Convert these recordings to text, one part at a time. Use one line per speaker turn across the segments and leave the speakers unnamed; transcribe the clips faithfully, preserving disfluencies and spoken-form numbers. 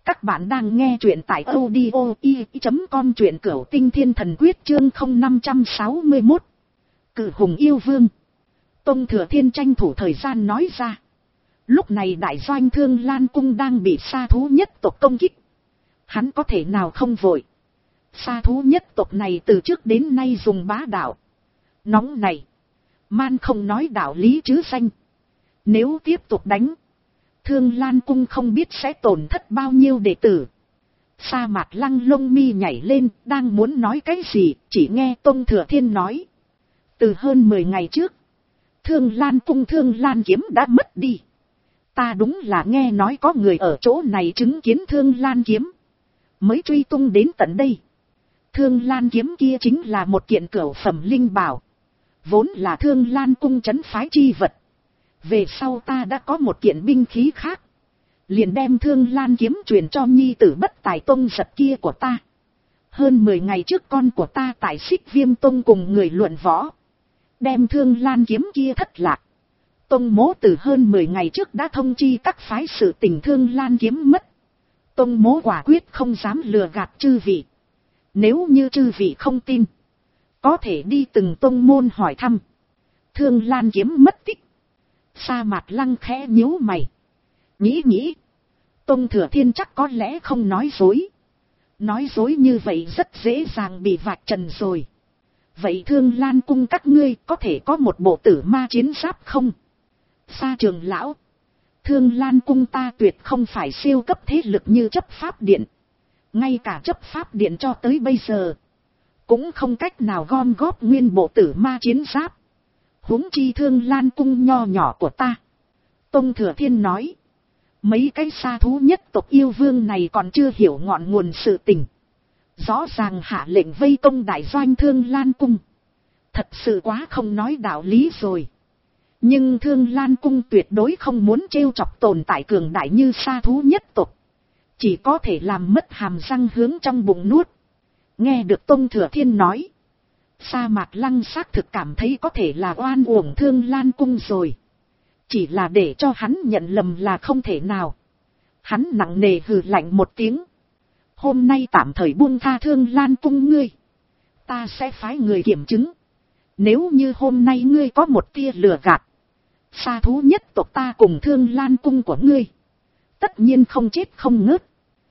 Các bạn đang nghe truyện tại audio i chấm com, truyện Cửu Tinh Thiên Thần Quyết chương không năm trăm sáu mươi mốt. Cử hùng yêu vương. Tông Thừa Thiên tranh thủ thời gian nói ra. Lúc này đại doanh Thương Lan Cung đang bị sa thú nhất tộc công kích. Hắn có thể nào không vội. Sa thú nhất tộc này từ trước đến nay dùng bá đạo. Nóng này. Man không nói đạo lý chứ danh. Nếu tiếp tục đánh. Thương Lan Cung không biết sẽ tổn thất bao nhiêu đệ tử. Sa Mạc Lăng lông mi nhảy lên, đang muốn nói cái gì, chỉ nghe Tông Thừa Thiên nói. Từ hơn mười ngày trước, Thương Lan Cung Thương Lan Kiếm đã mất đi. Ta đúng là nghe nói có người ở chỗ này chứng kiến Thương Lan Kiếm, mới truy tung đến tận đây. Thương Lan Kiếm kia chính là một kiện cửu phẩm linh bảo, vốn là Thương Lan Cung trấn phái chi vật. Về sau ta đã có một kiện binh khí khác, liền đem Thương Lan Kiếm truyền cho nhi tử Bất Tài Tông giật kia của ta. Hơn mười ngày trước con của ta tại Xích Viêm Tông cùng người luận võ, đem Thương Lan Kiếm kia thất lạc. Tông mỗ từ hơn mười ngày trước đã thông chi các phái sự tình Thương Lan Kiếm mất. Tông mỗ quả quyết không dám lừa gạt chư vị. Nếu như chư vị không tin, có thể đi từng tông môn hỏi thăm. Thương Lan Kiếm mất tích. Sa Mạc Lăng khẽ nhíu mày. Nghĩ nghĩ. Tông Thừa Thiên chắc có lẽ không nói dối. Nói dối như vậy rất dễ dàng bị vạch trần rồi. Vậy Thương Lan Cung các ngươi có thể có một bộ tử ma chiến giáp không? Sa trưởng lão. Thương Lan Cung ta tuyệt không phải siêu cấp thế lực như chấp pháp điện. Ngay cả chấp pháp điện cho tới bây giờ, cũng không cách nào gom góp nguyên bộ tử ma chiến giáp. Huống chi Thương Lan Cung nho nhỏ của ta. Tông Thừa Thiên nói. Mấy cái sa thú nhất tộc yêu vương này còn chưa hiểu ngọn nguồn sự tình. Rõ ràng hạ lệnh vây công đại doanh Thương Lan Cung. Thật sự quá không nói đạo lý rồi. Nhưng Thương Lan Cung tuyệt đối không muốn trêu chọc tồn tại cường đại như sa thú nhất tộc. Chỉ có thể làm mất hàm răng hướng trong bụng nuốt. Nghe được Tông Thừa Thiên nói, Sa Mạc Lăng xác thực cảm thấy có thể là oan uổng Thương Lan Cung rồi. Chỉ là để cho hắn nhận lầm là không thể nào. Hắn nặng nề hừ lạnh một tiếng. Hôm nay tạm thời buông tha Thương Lan Cung ngươi. Ta sẽ phái người kiểm chứng. Nếu như hôm nay ngươi có một tia lừa gạt, sa thú nhất tộc ta cùng Thương Lan Cung của ngươi tất nhiên không chết không ngớt.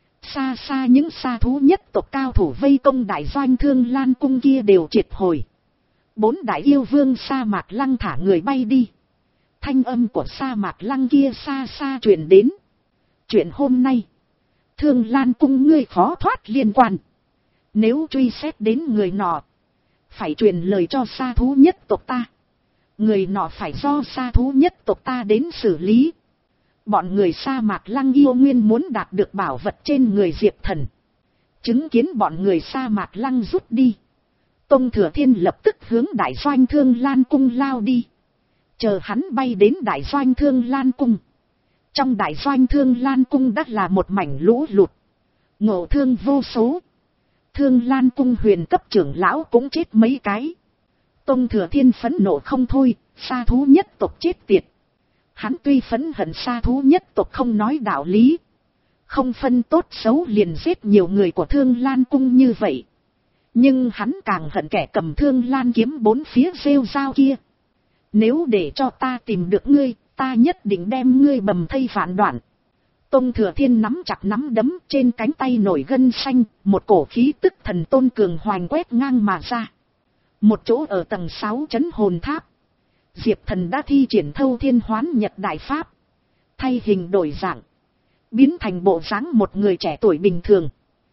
Xa xa những sa thú nhất tộc cao thủ vây công đại doanh Thương Lan Cung kia đều triệt hồi. Bốn đại yêu vương Sa Mạc Lăng thả người bay đi. Thanh âm của Sa Mạc Lăng kia xa xa truyền đến. Chuyện hôm nay, Thương Lan Cung ngươi khó thoát liên quan. Nếu truy xét đến người nọ, phải truyền lời cho sa thú nhất tộc ta. Người nọ phải do sa thú nhất tộc ta đến xử lý. Bọn người Sa Mạc Lăng yêu nguyên muốn đạt được bảo vật trên người Diệp Thần. Chứng kiến bọn người Sa Mạc Lăng rút đi, Tông Thừa Thiên lập tức hướng đại doanh Thương Lan Cung lao đi. Chờ hắn bay đến đại doanh Thương Lan Cung. Trong đại doanh Thương Lan Cung đã là một mảnh lũ lụt. Ngộ thương vô số. Thương Lan Cung huyền cấp trưởng lão cũng chết mấy cái. Tông Thừa Thiên phẫn nộ không thôi, sa thú nhất tộc chết tiệt. Hắn tuy phẫn hận sa thú nhất tộc không nói đạo lý, không phân tốt xấu liền giết nhiều người của Thương Lan Cung như vậy. Nhưng hắn càng hận kẻ cầm Thương Lan Kiếm bốn phía rêu rao kia. Nếu để cho ta tìm được ngươi, ta nhất định đem ngươi bầm thây vạn đoạn. Tông Thừa Thiên nắm chặt nắm đấm, trên cánh tay nổi gân xanh, một cổ khí tức thần tôn cường hoành quét ngang mà ra. Một chỗ ở tầng sáu trấn hồn tháp, Diệp Thần đã thi triển Thâu Thiên Hoán Nhật đại pháp, thay hình đổi dạng, biến thành bộ dáng một người trẻ tuổi bình thường.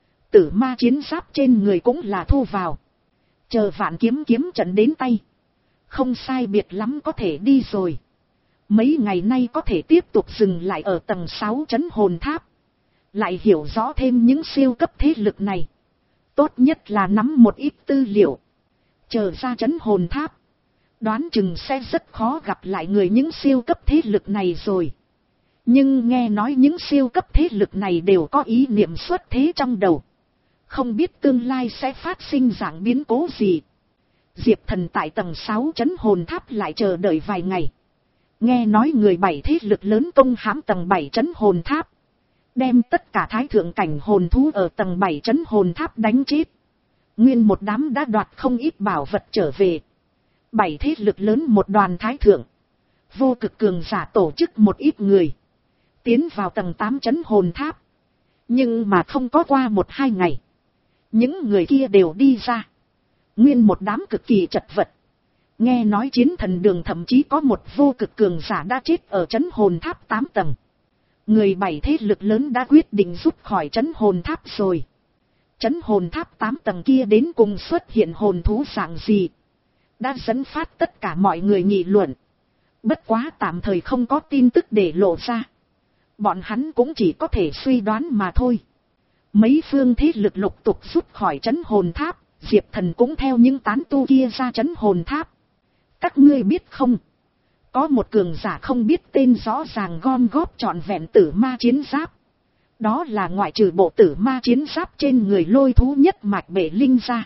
Tử ma chiến giáp trên người cũng là thu vào. Chờ vạn kiếm kiếm trận đến tay, không sai biệt lắm có thể đi rồi. Mấy ngày nay có thể tiếp tục dừng lại ở tầng sáu trấn hồn tháp, lại hiểu rõ thêm những siêu cấp thế lực này. Tốt nhất là nắm một ít tư liệu. Chờ ra trấn hồn tháp, đoán chừng sẽ rất khó gặp lại người những siêu cấp thế lực này rồi. Nhưng nghe nói những siêu cấp thế lực này đều có ý niệm xuất thế trong đầu. Không biết tương lai sẽ phát sinh dạng biến cố gì. Diệp Thần tại tầng sáu trấn hồn tháp lại chờ đợi vài ngày. Nghe nói người bảy thế lực lớn công hãm tầng bảy trấn hồn tháp. đem tất cả thái thượng cảnh hồn thú ở tầng bảy trấn hồn tháp đánh chết. Nguyên một đám đã đoạt không ít bảo vật trở về. Bảy thế lực lớn một đoàn thái thượng, vô cực cường giả tổ chức một ít người, tiến vào tầng tám trấn hồn tháp. Nhưng mà không có qua một hai ngày, những người kia đều đi ra. Nguyên một đám cực kỳ chật vật. Nghe nói chiến thần đường thậm chí có một vô cực cường giả đã chết ở trấn hồn tháp tám tầng. Người bảy thế lực lớn đã quyết định rút khỏi trấn hồn tháp rồi. Trấn hồn tháp tám tầng kia đến cùng xuất hiện hồn thú dạng gì, đã dẫn phát tất cả mọi người nghị luận. Bất quá tạm thời không có tin tức để lộ ra. Bọn hắn cũng chỉ có thể suy đoán mà thôi. Mấy phương thế lực lục tục rút khỏi trấn hồn tháp, Diệp Thần cũng theo những tán tu kia ra trấn hồn tháp. Các ngươi biết không? Có một cường giả không biết tên rõ ràng gom góp trọn vẹn tử ma chiến giáp. Đó là ngoại trừ bộ tử ma chiến giáp trên người lôi thú nhất mạch bể linh ra,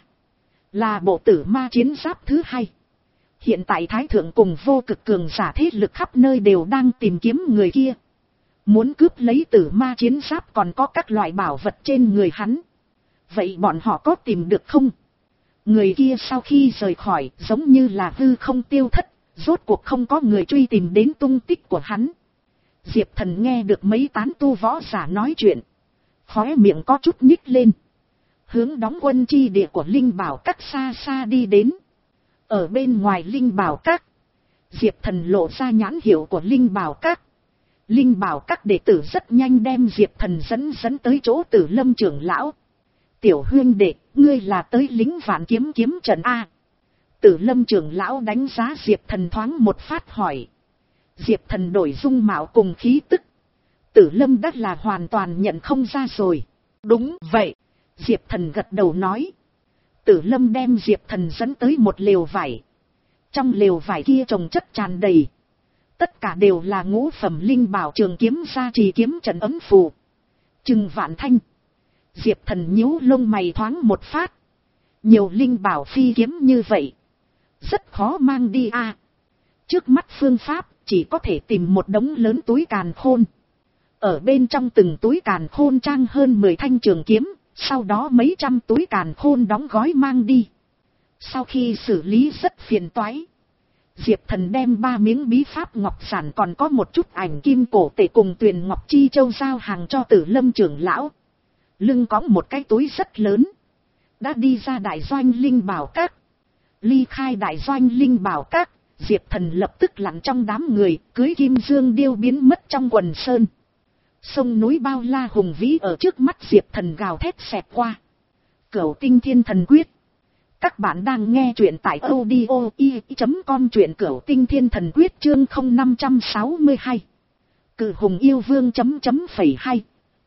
là bộ tử ma chiến giáp thứ hai. Hiện tại thái thượng cùng vô cực cường giả thế lực khắp nơi đều đang tìm kiếm người kia. Muốn cướp lấy tử ma chiến giáp còn có các loại bảo vật trên người hắn. Vậy bọn họ có tìm được không? Người kia sau khi rời khỏi giống như là hư không tiêu thất, rốt cuộc không có người truy tìm đến tung tích của hắn. Diệp Thần nghe được mấy tán tu võ giả nói chuyện, khóe miệng có chút nhích lên, hướng đóng quân chi địa của Linh Bảo Các xa xa đi đến. Ở bên ngoài Linh Bảo Các, Diệp Thần lộ ra nhãn hiệu của Linh Bảo Các. Linh Bảo Các đệ tử rất nhanh đem Diệp Thần dẫn dẫn tới chỗ Tử Lâm trưởng lão. Tiểu huynh đệ, ngươi là tới lính vạn kiếm kiếm trận A. Tử Lâm trưởng lão đánh giá Diệp Thần thoáng một phát hỏi. Diệp Thần đổi dung mạo cùng khí tức, Tử Lâm đã là hoàn toàn nhận không ra rồi. Đúng vậy, Diệp Thần gật đầu nói. Tử Lâm đem Diệp Thần dẫn tới một lều vải. Trong lều vải kia trồng chất tràn đầy. Tất cả đều là ngũ phẩm linh bảo trường kiếm gia trì kiếm trận ấm phù. Chừng vạn thanh. Diệp Thần nhíu lông mày thoáng một phát. Nhiều linh bảo phi kiếm như vậy, rất khó mang đi a. À. Trước mắt phương pháp chỉ có thể tìm một đống lớn túi càn khôn. Ở bên trong từng túi càn khôn trang hơn mười thanh trường kiếm, sau đó mấy trăm túi càn khôn đóng gói mang đi. Sau khi xử lý rất phiền toái, Diệp Thần đem ba miếng bí pháp ngọc sản còn có một chút ảnh kim cổ tệ cùng tuyền ngọc chi châu giao hàng cho Tử Lâm trưởng lão. Lưng cõng một cái túi rất lớn, đã đi ra đại doanh Linh Bảo Các. Ly khai đại doanh Linh Bảo Các, Diệp Thần lập tức lặn trong đám người, cưới kim dương điêu biến mất trong quần sơn. Sông núi bao la hùng vĩ ở trước mắt Diệp Thần gào thét xẹt qua. Cửu Tinh Thiên Thần Quyết. Các bạn đang nghe truyện tại audio i chấm com, truyện Cửu Tinh Thiên Thần Quyết chương không năm sáu hai. Cự hùng yêu vương chấm chấm phẩy hai.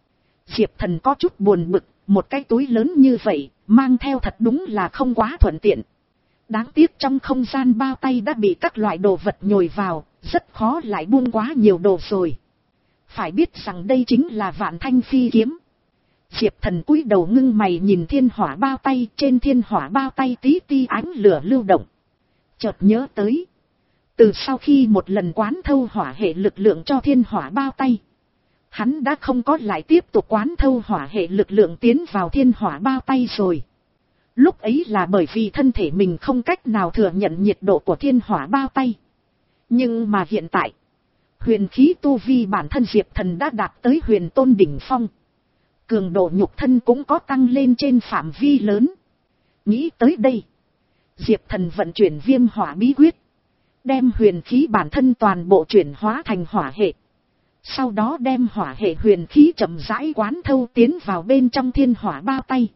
Diệp Thần có chút buồn bực, một cái túi lớn như vậy, mang theo thật đúng là không quá thuận tiện. Đáng tiếc trong không gian bao tay đã bị các loại đồ vật nhồi vào, rất khó lại buông quá nhiều đồ rồi. Phải biết rằng đây chính là vạn thanh phi kiếm. Diệp Thần cúi đầu ngưng mày nhìn thiên hỏa bao tay, trên thiên hỏa bao tay tí ti ánh lửa lưu động. Chợt nhớ tới, từ sau khi một lần quán thâu hỏa hệ lực lượng cho thiên hỏa bao tay, hắn đã không có lại tiếp tục quán thâu hỏa hệ lực lượng tiến vào thiên hỏa bao tay rồi. Lúc ấy là bởi vì thân thể mình không cách nào thừa nhận nhiệt độ của thiên hỏa bao tay. Nhưng mà hiện tại, huyền khí tu vi bản thân Diệp Thần đã đạt tới huyền tôn đỉnh phong. Cường độ nhục thân cũng có tăng lên trên phạm vi lớn. Nghĩ tới đây, Diệp Thần vận chuyển viêm hỏa bí quyết, đem huyền khí bản thân toàn bộ chuyển hóa thành hỏa hệ. Sau đó đem hỏa hệ huyền khí chậm rãi quán thâu tiến vào bên trong thiên hỏa bao tay.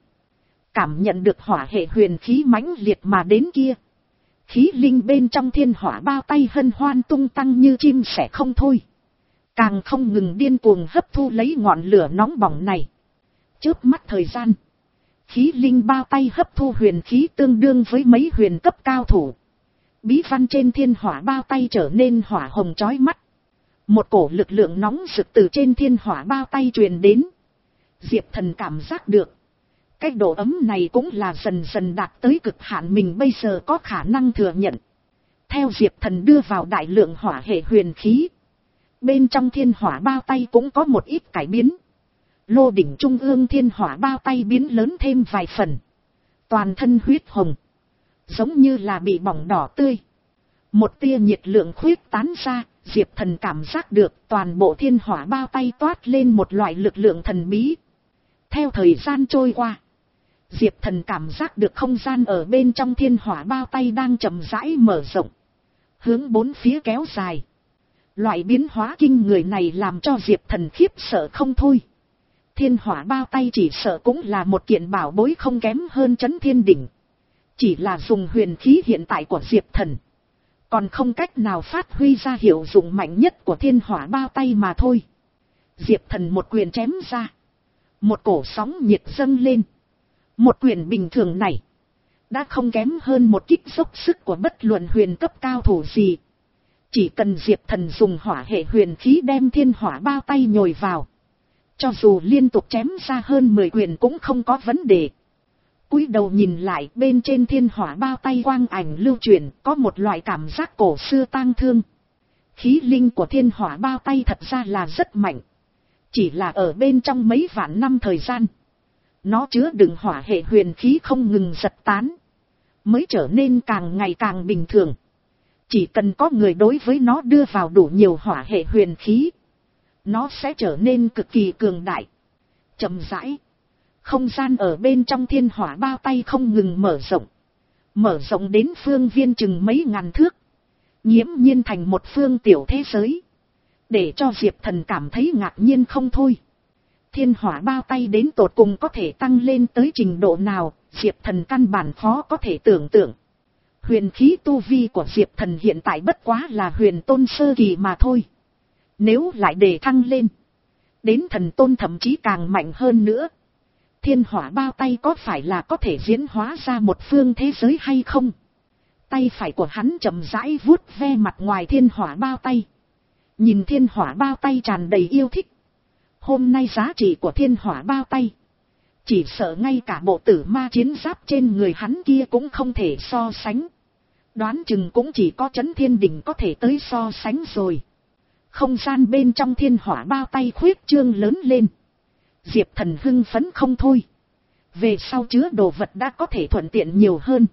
Cảm nhận được hỏa hệ huyền khí mãnh liệt mà đến kia, khí linh bên trong thiên hỏa bao tay hân hoan tung tăng như chim sẻ không thôi. Càng không ngừng điên cuồng hấp thu lấy ngọn lửa nóng bỏng này. Chớp mắt thời gian, khí linh bao tay hấp thu huyền khí tương đương với mấy huyền cấp cao thủ. Bí văn trên thiên hỏa bao tay trở nên hỏa hồng chói mắt. Một cổ lực lượng nóng rực từ trên thiên hỏa bao tay truyền đến. Diệp Thần cảm giác được, cái độ ấm này cũng là dần dần đạt tới cực hạn mình bây giờ có khả năng thừa nhận. Theo Diệp Thần đưa vào đại lượng hỏa hệ huyền khí, bên trong thiên hỏa bao tay cũng có một ít cải biến. lô đỉnh trung ương thiên hỏa bao tay biến lớn thêm vài phần. Toàn thân huyết hồng. Giống như là bị bỏng đỏ tươi. Một tia nhiệt lượng khuyết tán ra, Diệp Thần cảm giác được toàn bộ thiên hỏa bao tay toát lên một loại lực lượng thần bí. Theo thời gian trôi qua, Diệp Thần cảm giác được không gian ở bên trong thiên hỏa bao tay đang chậm rãi mở rộng, hướng bốn phía kéo dài. Loại biến hóa kinh người này làm cho Diệp Thần khiếp sợ không thôi. Thiên hỏa bao tay chỉ sợ cũng là một kiện bảo bối không kém hơn Chấn Thiên Đỉnh. Chỉ là dùng huyền khí hiện tại của Diệp Thần, còn không cách nào phát huy ra hiệu dụng mạnh nhất của thiên hỏa bao tay mà thôi. Diệp Thần một quyền chém ra, một cổ sóng nhiệt dâng lên. Một quyền bình thường này đã không kém hơn một kích dốc sức của bất luận huyền cấp cao thủ gì. Chỉ cần Diệp Thần dùng hỏa hệ huyền khí đem thiên hỏa bao tay nhồi vào, cho dù liên tục chém ra hơn mười quyền cũng không có vấn đề. Cúi đầu nhìn lại, bên trên thiên hỏa bao tay quang ảnh lưu chuyển, có một loại cảm giác cổ xưa tang thương. Khí linh của thiên hỏa bao tay thật ra là rất mạnh. Chỉ là ở bên trong mấy vạn năm thời gian, nó chứa đựng hỏa hệ huyền khí không ngừng giật tán, mới trở nên càng ngày càng bình thường. Chỉ cần có người đối với nó đưa vào đủ nhiều hỏa hệ huyền khí, nó sẽ trở nên cực kỳ cường đại. Chậm rãi, không gian ở bên trong thiên hỏa bao tay không ngừng mở rộng. Mở rộng đến phương viên chừng mấy ngàn thước. Nghiễm nhiên thành một phương tiểu thế giới. Để cho Diệp Thần cảm thấy ngạc nhiên không thôi. Thiên hỏa bao tay đến tột cùng có thể tăng lên tới trình độ nào, Diệp Thần căn bản khó có thể tưởng tượng. Huyền khí tu vi của Diệp Thần hiện tại bất quá là huyền tôn sơ kỳ mà thôi. Nếu lại để thăng lên, đến thần tôn thậm chí càng mạnh hơn nữa, thiên hỏa bao tay có phải là có thể diễn hóa ra một phương thế giới hay không? Tay phải của hắn chậm rãi vuốt ve mặt ngoài thiên hỏa bao tay. Nhìn thiên hỏa bao tay tràn đầy yêu thích. Hôm nay giá trị của thiên hỏa bao tay, chỉ sợ ngay cả bộ tử ma chiến giáp trên người hắn kia cũng không thể so sánh. Đoán chừng cũng chỉ có Chấn Thiên Đỉnh có thể tới so sánh rồi. Không gian bên trong thiên hỏa bao tay khuyết trương lớn lên. Diệp Thần hưng phấn không thôi. Về sau chứa đồ vật đã có thể thuận tiện nhiều hơn.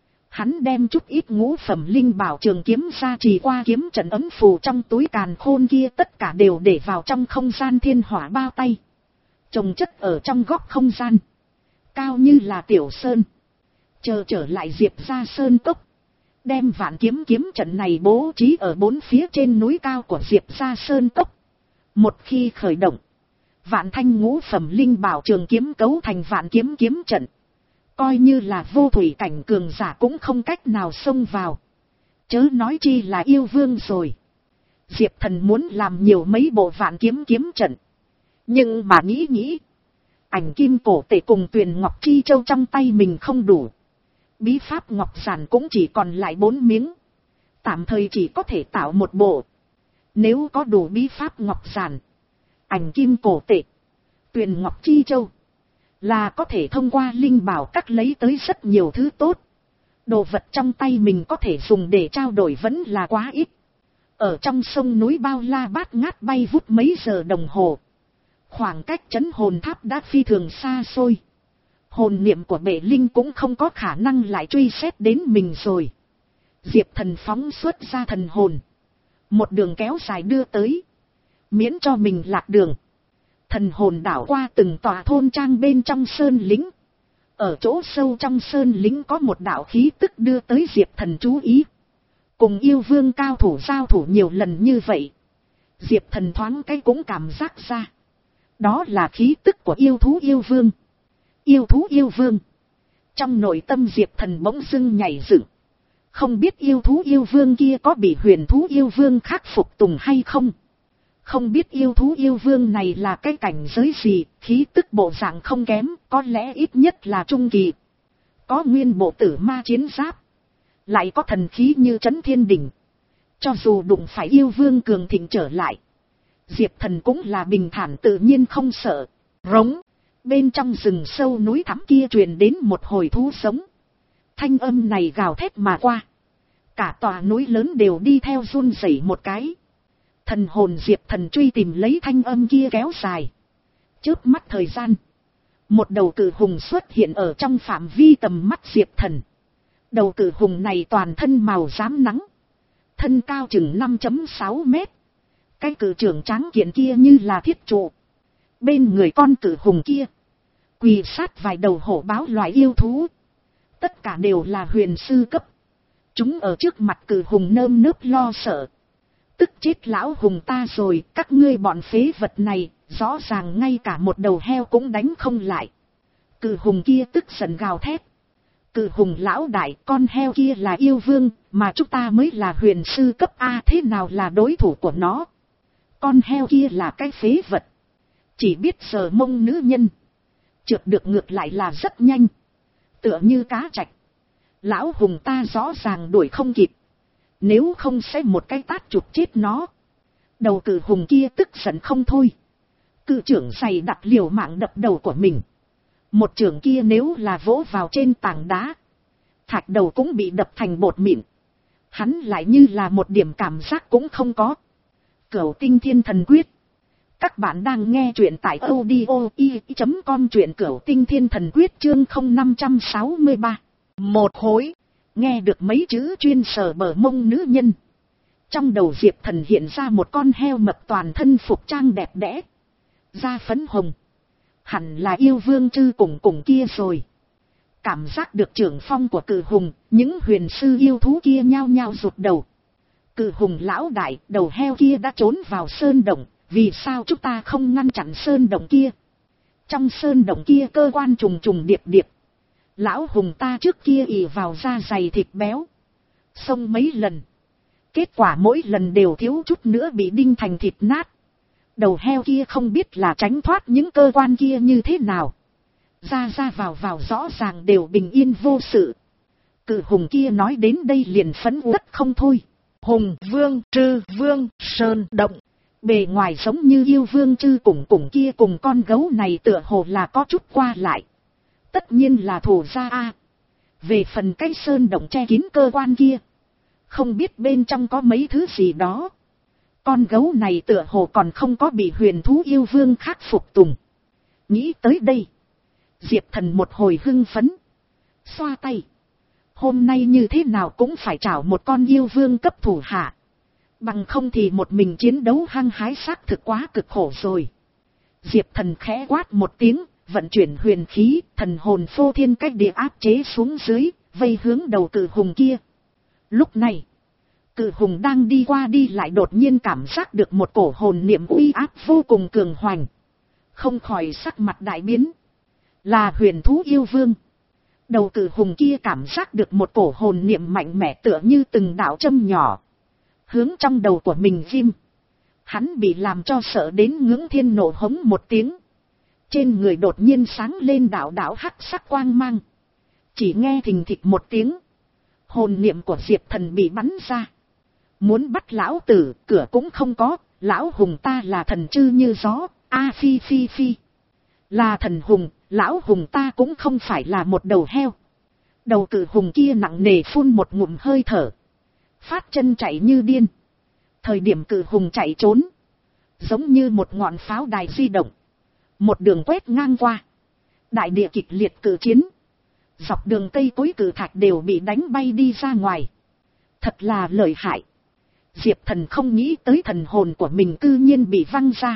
Hắn đem chút ít ngũ phẩm linh bảo trường kiếm ra trì qua kiếm trận ấm phù trong túi càn khôn kia tất cả đều để vào trong không gian thiên hỏa bao tay. Trồng chất ở trong góc không gian. Cao như là tiểu sơn. Chờ trở lại Diệp ra sơn cốc. Đem vạn kiếm kiếm trận này bố trí ở bốn phía trên núi cao của Diệp ra sơn cốc. Một khi khởi động, vạn thanh ngũ phẩm linh bảo trường kiếm cấu thành vạn kiếm kiếm trận. Coi như là vô thủy cảnh cường giả cũng không cách nào xông vào. Chớ nói chi là yêu vương rồi. Diệp Thần muốn làm nhiều mấy bộ vạn kiếm kiếm trận. Nhưng mà nghĩ nghĩ, ảnh kim cổ tể cùng Tuyền Ngọc Chi Châu trong tay mình không đủ. Bí pháp ngọc giản cũng chỉ còn lại bốn miếng. Tạm thời chỉ có thể tạo một bộ. Nếu có đủ bí pháp ngọc giản, ảnh kim cổ tể, Tuyền Ngọc Chi Châu, là có thể thông qua linh bảo cắt lấy tới rất nhiều thứ tốt. Đồ vật trong tay mình có thể dùng để trao đổi vẫn là quá ít. Ở trong sông núi bao la bát ngát bay vút mấy giờ đồng hồ. Khoảng cách trấn hồn tháp đã phi thường xa xôi. Hồn niệm của bệ linh cũng không có khả năng lại truy xét đến mình rồi. Diệp Thần phóng xuất ra thần hồn. Một đường kéo dài đưa tới. Miễn cho mình lạc đường. Thần hồn đảo qua từng tòa thôn trang bên trong sơn lĩnh. Ở chỗ sâu trong sơn lĩnh có một đạo khí tức đưa tới Diệp Thần chú ý. Cùng yêu vương cao thủ giao thủ nhiều lần như vậy. Diệp Thần thoáng cái cũng cảm giác ra. Đó là khí tức của yêu thú yêu vương. Yêu thú yêu vương. Trong nội tâm Diệp Thần bỗng dưng nhảy dựng. Không biết yêu thú yêu vương kia có bị huyền thú yêu vương khác phục tùng hay không. Không biết yêu thú yêu vương này là cái cảnh giới gì, khí tức bộ dạng không kém, có lẽ ít nhất là trung kỳ. Có nguyên bộ tử ma chiến giáp. Lại có thần khí như Chấn Thiên Đỉnh. Cho dù đụng phải yêu vương cường thịnh trở lại, Diệp Thần cũng là bình thản tự nhiên không sợ. Rống. Bên trong rừng sâu núi thẳm kia truyền đến một hồi thú sống. Thanh âm này gào thét mà qua. Cả tòa núi lớn đều đi theo run rẩy một cái. Thần hồn Diệp Thần truy tìm lấy thanh âm kia kéo dài. Chớp mắt thời gian, một đầu cử hùng xuất hiện ở trong phạm vi tầm mắt Diệp Thần. Đầu cử hùng này toàn thân màu xám nắng, thân cao chừng năm phẩy sáu mét. Cái cử trưởng tráng kiện kia như là thiết trụ. Bên người con cử hùng kia, quỳ sát vài đầu hổ báo loại yêu thú. Tất cả đều là huyền sư cấp. Chúng ở trước mặt cử hùng nơm nớp lo sợ. Tức chết lão hùng ta rồi, các ngươi bọn phế vật này, rõ ràng ngay cả một đầu heo cũng đánh không lại. Cử hùng kia tức giận gào thét. Cử hùng lão đại, con heo kia là yêu vương, mà chúng ta mới là huyền sư cấp A, thế nào là đối thủ của nó? Con heo kia là cái phế vật. Chỉ biết sờ mông nữ nhân. Trượt được ngược lại là rất nhanh. Tựa như cá trạch. Lão hùng ta rõ ràng đuổi không kịp. Nếu không sẽ một cái tát chụp chết nó. Đầu cử hùng kia tức giận không thôi. Cự trưởng giày đặt liều mạng đập đầu của mình. Một trưởng kia nếu là vỗ vào trên tảng đá, thạch đầu cũng bị đập thành bột mịn. Hắn lại như là một điểm cảm giác cũng không có. Cửu Tinh Thiên Thần Quyết. Các bạn đang nghe truyện tại audio i chấm com, truyện Cửu Tinh Thiên Thần Quyết chương không năm sáu ba. Một hối. Nghe được mấy chữ chuyên sờ bờ mông nữ nhân. Trong đầu Diệp Thần hiện ra một con heo mập toàn thân phục trang đẹp đẽ. Da phấn hồng. Hẳn là yêu vương chư cùng cùng kia rồi. Cảm giác được trưởng phong của cử hùng, những huyền sư yêu thú kia nhao nhao rụt đầu. Cử hùng lão đại, đầu heo kia đã trốn vào sơn động, vì sao chúng ta không ngăn chặn sơn động kia? Trong sơn động kia cơ quan trùng trùng điệp điệp. Lão hùng ta trước kia ì vào da dày thịt béo. Xông mấy lần. Kết quả mỗi lần đều thiếu chút nữa bị đinh thành thịt nát. Đầu heo kia không biết là tránh thoát những cơ quan kia như thế nào. Ra ra vào vào rõ ràng đều bình yên vô sự. Cự hùng kia nói đến đây liền phẫn uất không thôi. Hùng vương trư vương sơn động. Bề ngoài giống như yêu vương trư cùng cùng kia cùng con gấu này tựa hồ là có chút qua lại. Tất nhiên là thù gia a. Về phần cái sơn động che kín cơ quan kia, không biết bên trong có mấy thứ gì đó. Con gấu này tựa hồ còn không có bị huyền thú yêu vương khác phục tùng. Nghĩ tới đây, Diệp Thần một hồi hưng phấn. Xoa tay. Hôm nay như thế nào cũng phải trảo một con yêu vương cấp thủ hạ. Bằng không thì một mình chiến đấu hăng hái xác thực quá cực khổ rồi. Diệp Thần khẽ quát một tiếng, vận chuyển huyền khí, thần hồn phô thiên cách địa áp chế xuống dưới, vây hướng đầu cử hùng kia. Lúc này, cử hùng đang đi qua đi lại đột nhiên cảm giác được một cổ hồn niệm uy áp vô cùng cường hoành. Không khỏi sắc mặt đại biến. Là huyền thú yêu vương. Đầu cử hùng kia cảm giác được một cổ hồn niệm mạnh mẽ tựa như từng đạo châm nhỏ. Hướng trong đầu của mình ghim. Hắn bị làm cho sợ đến ngưỡng thiên nổ hống một tiếng. Trên người đột nhiên sáng lên đạo đạo hắc sắc quang mang. Chỉ nghe thình thịch một tiếng. Hồn niệm của Diệp Thần bị bắn ra. Muốn bắt lão tử, cửa cũng không có. Lão hùng ta là thần chư như gió. A phi phi phi. Là thần hùng, lão hùng ta cũng không phải là một đầu heo. Đầu cử hùng kia nặng nề phun một ngụm hơi thở. Phát chân chạy như điên. Thời điểm cử hùng chạy trốn. Giống như một ngọn pháo đài di động. Một đường quét ngang qua. Đại địa kịch liệt cử chiến. Dọc đường cây cối cử thạch đều bị đánh bay đi ra ngoài. Thật là lợi hại. Diệp Thần không nghĩ tới thần hồn của mình cư nhiên bị văng ra.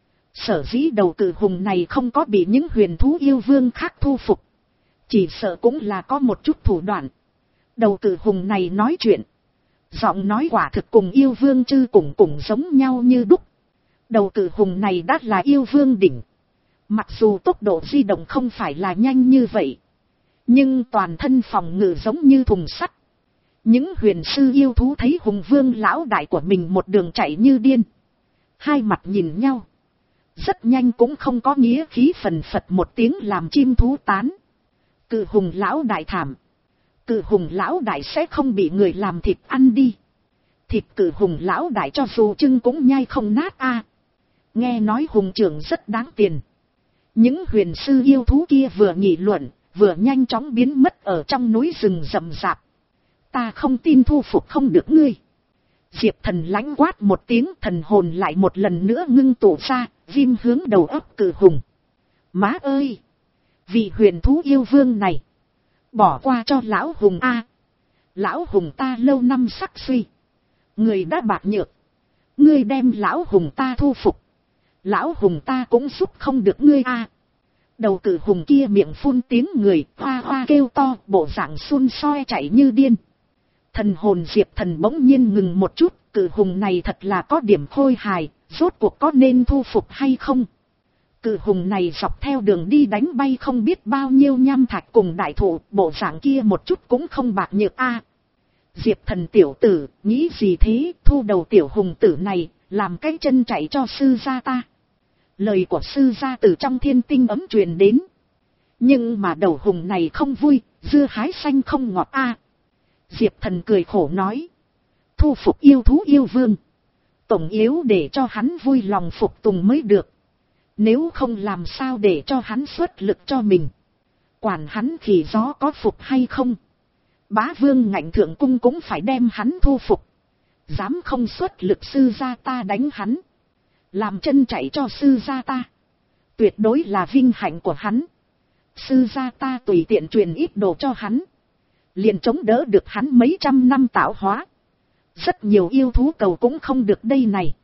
Sở dĩ đầu cử hùng này không có bị những huyền thú yêu vương khác thu phục. Chỉ sợ cũng là có một chút thủ đoạn. Đầu cử hùng này nói chuyện. Giọng nói quả thực cùng yêu vương chư cùng cùng giống nhau như đúc. Đầu cử hùng này đã là yêu vương đỉnh. Mặc dù tốc độ di động không phải là nhanh như vậy. Nhưng toàn thân phòng ngự giống như thùng sắt. Những huyền sư yêu thú thấy hùng vương lão đại của mình một đường chạy như điên. Hai mặt nhìn nhau. Rất nhanh cũng không có nghĩa khí phần phật một tiếng làm chim thú tán. Cự hùng lão đại thảm. Cự hùng lão đại sẽ không bị người làm thịt ăn đi. Thịt cự hùng lão đại cho dù chưng cũng nhai không nát a. Nghe nói hùng trưởng rất đáng tiền. Những huyền sư yêu thú kia vừa nghị luận, vừa nhanh chóng biến mất ở trong núi rừng rậm rạp. Ta không tin thu phục không được ngươi. Diệp Thần lãnh quát một tiếng, thần hồn lại một lần nữa ngưng tụ ra, viêm hướng đầu óc cử hùng. Má ơi! Vị huyền thú yêu vương này. Bỏ qua cho lão hùng a. Lão hùng ta lâu năm sắc suy. Người đã bạc nhược. Ngươi đem lão hùng ta thu phục. Lão hùng ta cũng giúp không được ngươi a. Đầu cử hùng kia miệng phun tiếng người, hoa hoa kêu to, bộ dạng xun soi chạy như điên. Thần hồn Diệp Thần bỗng nhiên ngừng một chút, cử hùng này thật là có điểm khôi hài, rốt cuộc có nên thu phục hay không? Cử hùng này dọc theo đường đi đánh bay không biết bao nhiêu nham thạch cùng đại thụ, bộ dạng kia một chút cũng không bạc nhược a. Diệp Thần tiểu tử, nghĩ gì thế, thu đầu tiểu hùng tử này, làm cái chân chạy cho sư gia ta. Lời của sư gia từ trong thiên tinh ấm truyền đến. Nhưng mà đầu hùng này không vui, dưa hái xanh không ngọt a. Diệp Thần cười khổ nói. Thu phục yêu thú yêu vương. Tổng yếu để cho hắn vui lòng phục tùng mới được. Nếu không làm sao để cho hắn xuất lực cho mình. Quản hắn khỉ gió có phục hay không. Bá vương ngạnh thượng cung cũng phải đem hắn thu phục. Dám không xuất lực sư gia ta đánh hắn. Làm chân chạy cho sư gia ta. Tuyệt đối là vinh hạnh của hắn. Sư gia ta tùy tiện truyền ít đồ cho hắn. Liền chống đỡ được hắn mấy trăm năm tạo hóa. Rất nhiều yêu thú cầu cũng không được đây này.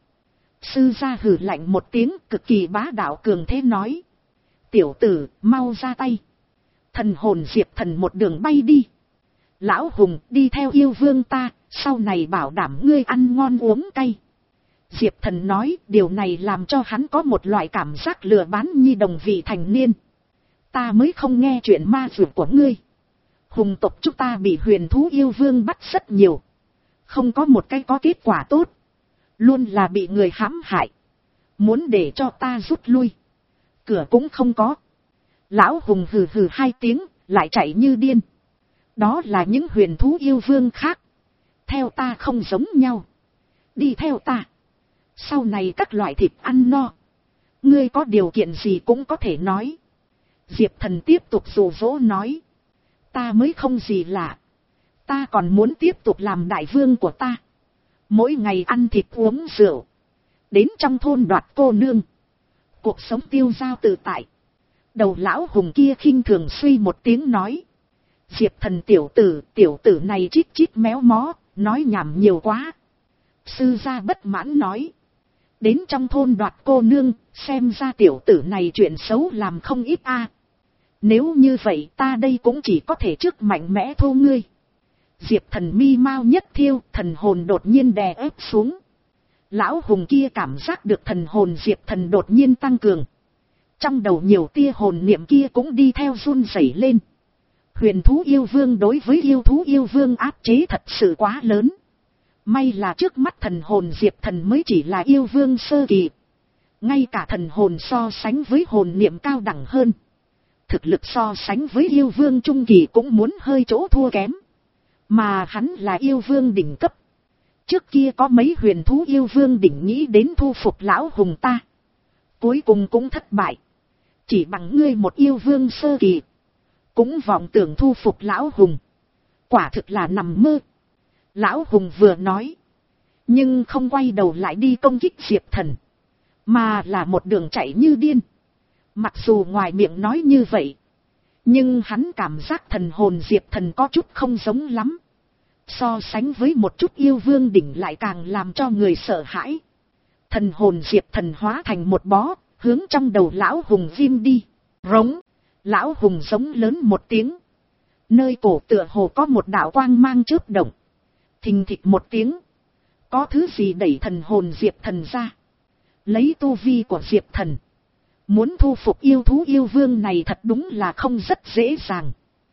Sư gia hử lạnh một tiếng cực kỳ bá đạo cường thế nói. Tiểu tử, mau ra tay. Thần hồn Diệp Thần một đường bay đi. Lão hùng đi theo yêu vương ta, sau này bảo đảm ngươi ăn ngon uống cay. Diệp Thần nói điều này làm cho hắn có một loại cảm giác lừa bán nhi đồng vị thành niên. Ta mới không nghe chuyện ma dược của ngươi. Hùng tộc chúng ta bị huyền thú yêu vương bắt rất nhiều. Không có một cái có kết quả tốt. Luôn là bị người hãm hại. Muốn để cho ta rút lui. Cửa cũng không có. Lão hùng hừ hừ hai tiếng, lại chạy như điên. Đó là những huyền thú yêu vương khác. Theo ta không giống nhau. Đi theo ta. Sau này các loại thịt ăn no. Ngươi có điều kiện gì cũng có thể nói. Diệp Thần tiếp tục dụ dỗ nói. Ta mới không gì lạ. Ta còn muốn tiếp tục làm đại vương của ta. Mỗi ngày ăn thịt uống rượu. Đến trong thôn đoạt cô nương. Cuộc sống tiêu dao tự tại. Đầu lão hùng kia khinh thường suy một tiếng nói. Diệp Thần tiểu tử, tiểu tử này chít chít méo mó, nói nhảm nhiều quá. Sư gia bất mãn nói. Đến trong thôn đoạt cô nương, xem ra tiểu tử này chuyện xấu làm không ít a. Nếu như vậy ta đây cũng chỉ có thể trước mạnh mẽ thô ngươi. Diệp Thần mi mau nhất thiêu, thần hồn đột nhiên đè ép xuống. Lão hùng kia cảm giác được thần hồn Diệp Thần đột nhiên tăng cường. Trong đầu nhiều tia hồn niệm kia cũng đi theo run rẩy lên. Huyền thú yêu vương đối với yêu thú yêu vương áp chế thật sự quá lớn. May là trước mắt thần hồn Diệp Thần mới chỉ là yêu vương sơ kỳ. Ngay cả thần hồn so sánh với hồn niệm cao đẳng hơn. Thực lực so sánh với yêu vương trung kỳ cũng muốn hơi chỗ thua kém. Mà hắn là yêu vương đỉnh cấp. Trước kia có mấy huyền thú yêu vương đỉnh nghĩ đến thu phục lão hùng ta. Cuối cùng cũng thất bại. Chỉ bằng ngươi một yêu vương sơ kỳ. Cũng vọng tưởng thu phục lão hùng. Quả thực là nằm mơ. Lão hùng vừa nói. Nhưng không quay đầu lại đi công kích Diệp Thần. Mà là một đường chạy như điên. Mặc dù ngoài miệng nói như vậy. Nhưng hắn cảm giác thần hồn Diệp Thần có chút không giống lắm. So sánh với một chút yêu vương đỉnh lại càng làm cho người sợ hãi. Thần hồn Diệp Thần hóa thành một bó, hướng trong đầu lão hùng viêm đi. Rống. Lão hùng giống lớn một tiếng. Nơi cổ tựa hồ có một đạo quang mang chớp động. Thình thịch một tiếng. Có thứ gì đẩy thần hồn Diệp Thần ra. Lấy tu vi của Diệp Thần. Muốn thu phục yêu thú yêu vương này thật đúng là không rất dễ dàng.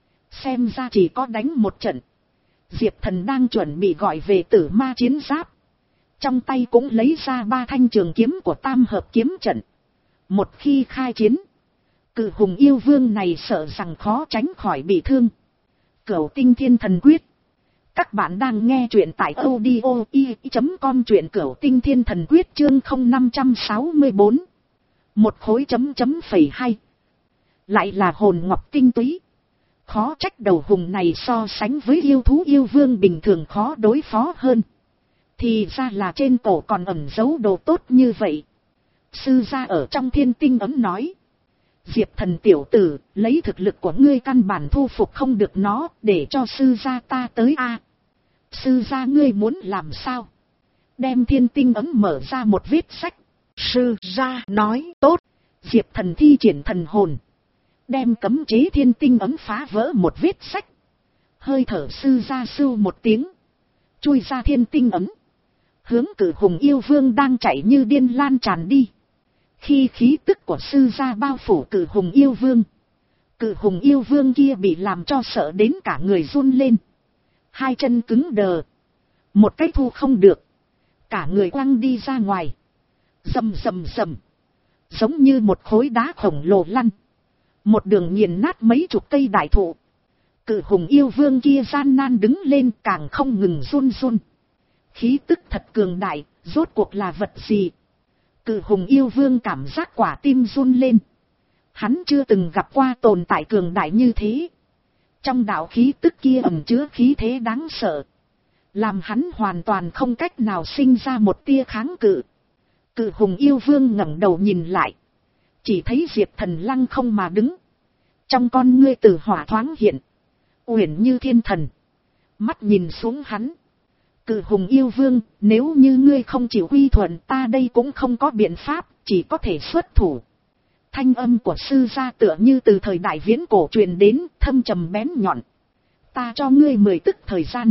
Xem ra chỉ có đánh một trận. Diệp Thần đang chuẩn bị gọi về tử ma chiến giáp. Trong tay cũng lấy ra ba thanh trường kiếm của tam hợp kiếm trận. Một khi khai chiến. Cự hùng yêu vương này sợ rằng khó tránh khỏi bị thương. Cửu Tinh Thiên Thần Quyết. Các bạn đang nghe truyện tại audio i chấm com truyện Cửu Tinh Thiên Thần Quyết chương không năm sáu bốn. Một khối chấm chấm phẩy hai. Lại là hồn ngọc tinh túy. Khó trách đầu hùng này so sánh với yêu thú yêu vương bình thường khó đối phó hơn. Thì ra là trên cổ còn ẩn giấu đồ tốt như vậy. Sư gia ở trong thiên tinh ấm nói. Diệp Thần tiểu tử, lấy thực lực của ngươi căn bản thu phục không được nó, để cho sư gia ta tới a. Sư gia ngươi muốn làm sao? Đem thiên tinh ấm mở ra một vết sách. Sư gia nói tốt. Diệp Thần thi triển thần hồn, đem cấm chế thiên tinh ấm phá vỡ một vết sách. Hơi thở sư gia sưu một tiếng, chui ra thiên tinh ấm, hướng Cử Hùng Yêu Vương đang chạy như điên lan tràn đi. Khi khí tức của sư gia bao phủ Cử Hùng Yêu Vương, Cử Hùng Yêu Vương kia bị làm cho sợ đến cả người run lên, hai chân cứng đờ, một cái thu không được, cả người quăng đi ra ngoài, rầm rầm rầm, giống như một khối đá khổng lồ lăn, một đường nghiền nát mấy chục cây đại thụ. Cử Hùng Yêu Vương kia gian nan đứng lên, càng không ngừng run run. Khí tức thật cường đại, rốt cuộc là vật gì? Cử Hùng Yêu Vương cảm giác quả tim run lên. Hắn chưa từng gặp qua tồn tại cường đại như thế. Trong đạo khí tức kia ẩn chứa khí thế đáng sợ, làm hắn hoàn toàn không cách nào sinh ra một tia kháng cự. Cử Hùng Yêu Vương ngẩng đầu nhìn lại, chỉ thấy Diệp Thần lăng không mà đứng. Trong con ngươi tử hỏa thoáng hiện, uyển như thiên thần, mắt nhìn xuống hắn. Cử Hùng Yêu Vương, nếu như ngươi không chịu quy thuận, ta đây cũng không có biện pháp, chỉ có thể xuất thủ. Thanh âm của sư gia tựa như từ thời đại viễn cổ truyền đến, thâm trầm bén nhọn. Ta cho ngươi mười tức thời gian.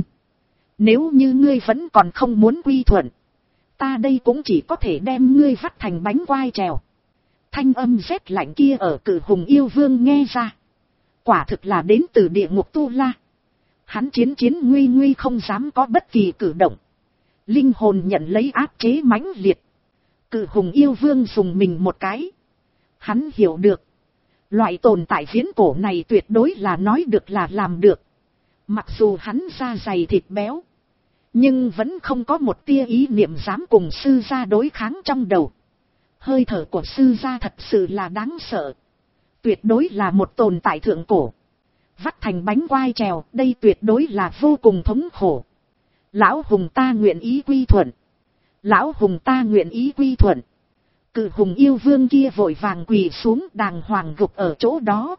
Nếu như ngươi vẫn còn không muốn quy thuận, ta đây cũng chỉ có thể đem ngươi vắt thành bánh quai trèo. Thanh âm rét lạnh kia ở Cử Hùng Yêu Vương nghe ra, quả thực là đến từ địa ngục Tu La. Hắn chiến chiến nguy nguy không dám có bất kỳ cử động. Linh hồn nhận lấy áp chế mãnh liệt. Cử Hùng Yêu Vương dùng mình một cái. Hắn hiểu được, loại tồn tại viễn cổ này tuyệt đối là nói được là làm được. Mặc dù hắn da dày thịt béo, nhưng vẫn không có một tia ý niệm dám cùng sư gia đối kháng trong đầu. Hơi thở của sư gia thật sự là đáng sợ. Tuyệt đối là một tồn tại thượng cổ. Vắt thành bánh quai trèo, đây tuyệt đối là vô cùng thống khổ. Lão Hùng ta nguyện ý quy thuận. Lão Hùng ta nguyện ý quy thuận. Cử Hùng Yêu Vương kia vội vàng quỳ xuống, đàng hoàng gục ở chỗ đó.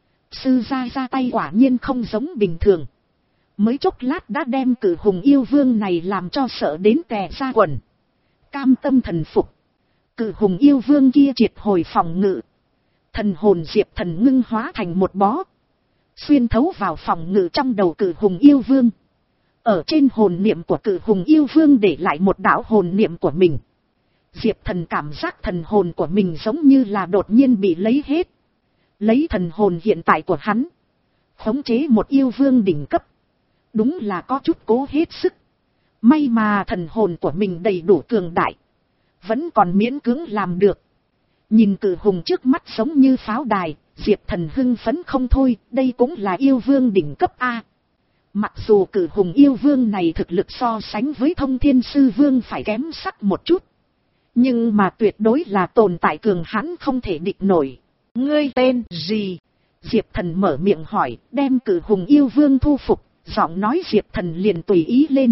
Sư gia ra tay quả nhiên không giống bình thường. Mới chốc lát đã đem Cử Hùng Yêu Vương này làm cho sợ đến tè ra quần. Cam tâm thần phục. Cử Hùng Yêu Vương kia triệt hồi phòng ngự. Thần hồn Diệp Thần ngưng hóa thành một bó, xuyên thấu vào phòng ngự trong đầu Cử Hùng Yêu Vương. Ở trên hồn niệm của Cử Hùng Yêu Vương để lại một đạo hồn niệm của mình. Diệp Thần cảm giác thần hồn của mình giống như là đột nhiên bị lấy hết. Lấy thần hồn hiện tại của hắn, khống chế một yêu vương đỉnh cấp, đúng là có chút cố hết sức. May mà thần hồn của mình đầy đủ cường đại, vẫn còn miễn cưỡng làm được. Nhìn Cử Hùng trước mắt giống như pháo đài, Diệp Thần hưng phấn không thôi, đây cũng là yêu vương đỉnh cấp A. Mặc dù Cử Hùng Yêu Vương này thực lực so sánh với Thông Thiên Sư Vương phải kém sắc một chút, nhưng mà tuyệt đối là tồn tại cường hãn không thể địch nổi. Ngươi tên gì? Diệp Thần mở miệng hỏi, đem Cử Hùng Yêu Vương thu phục, giọng nói Diệp Thần liền tùy ý lên.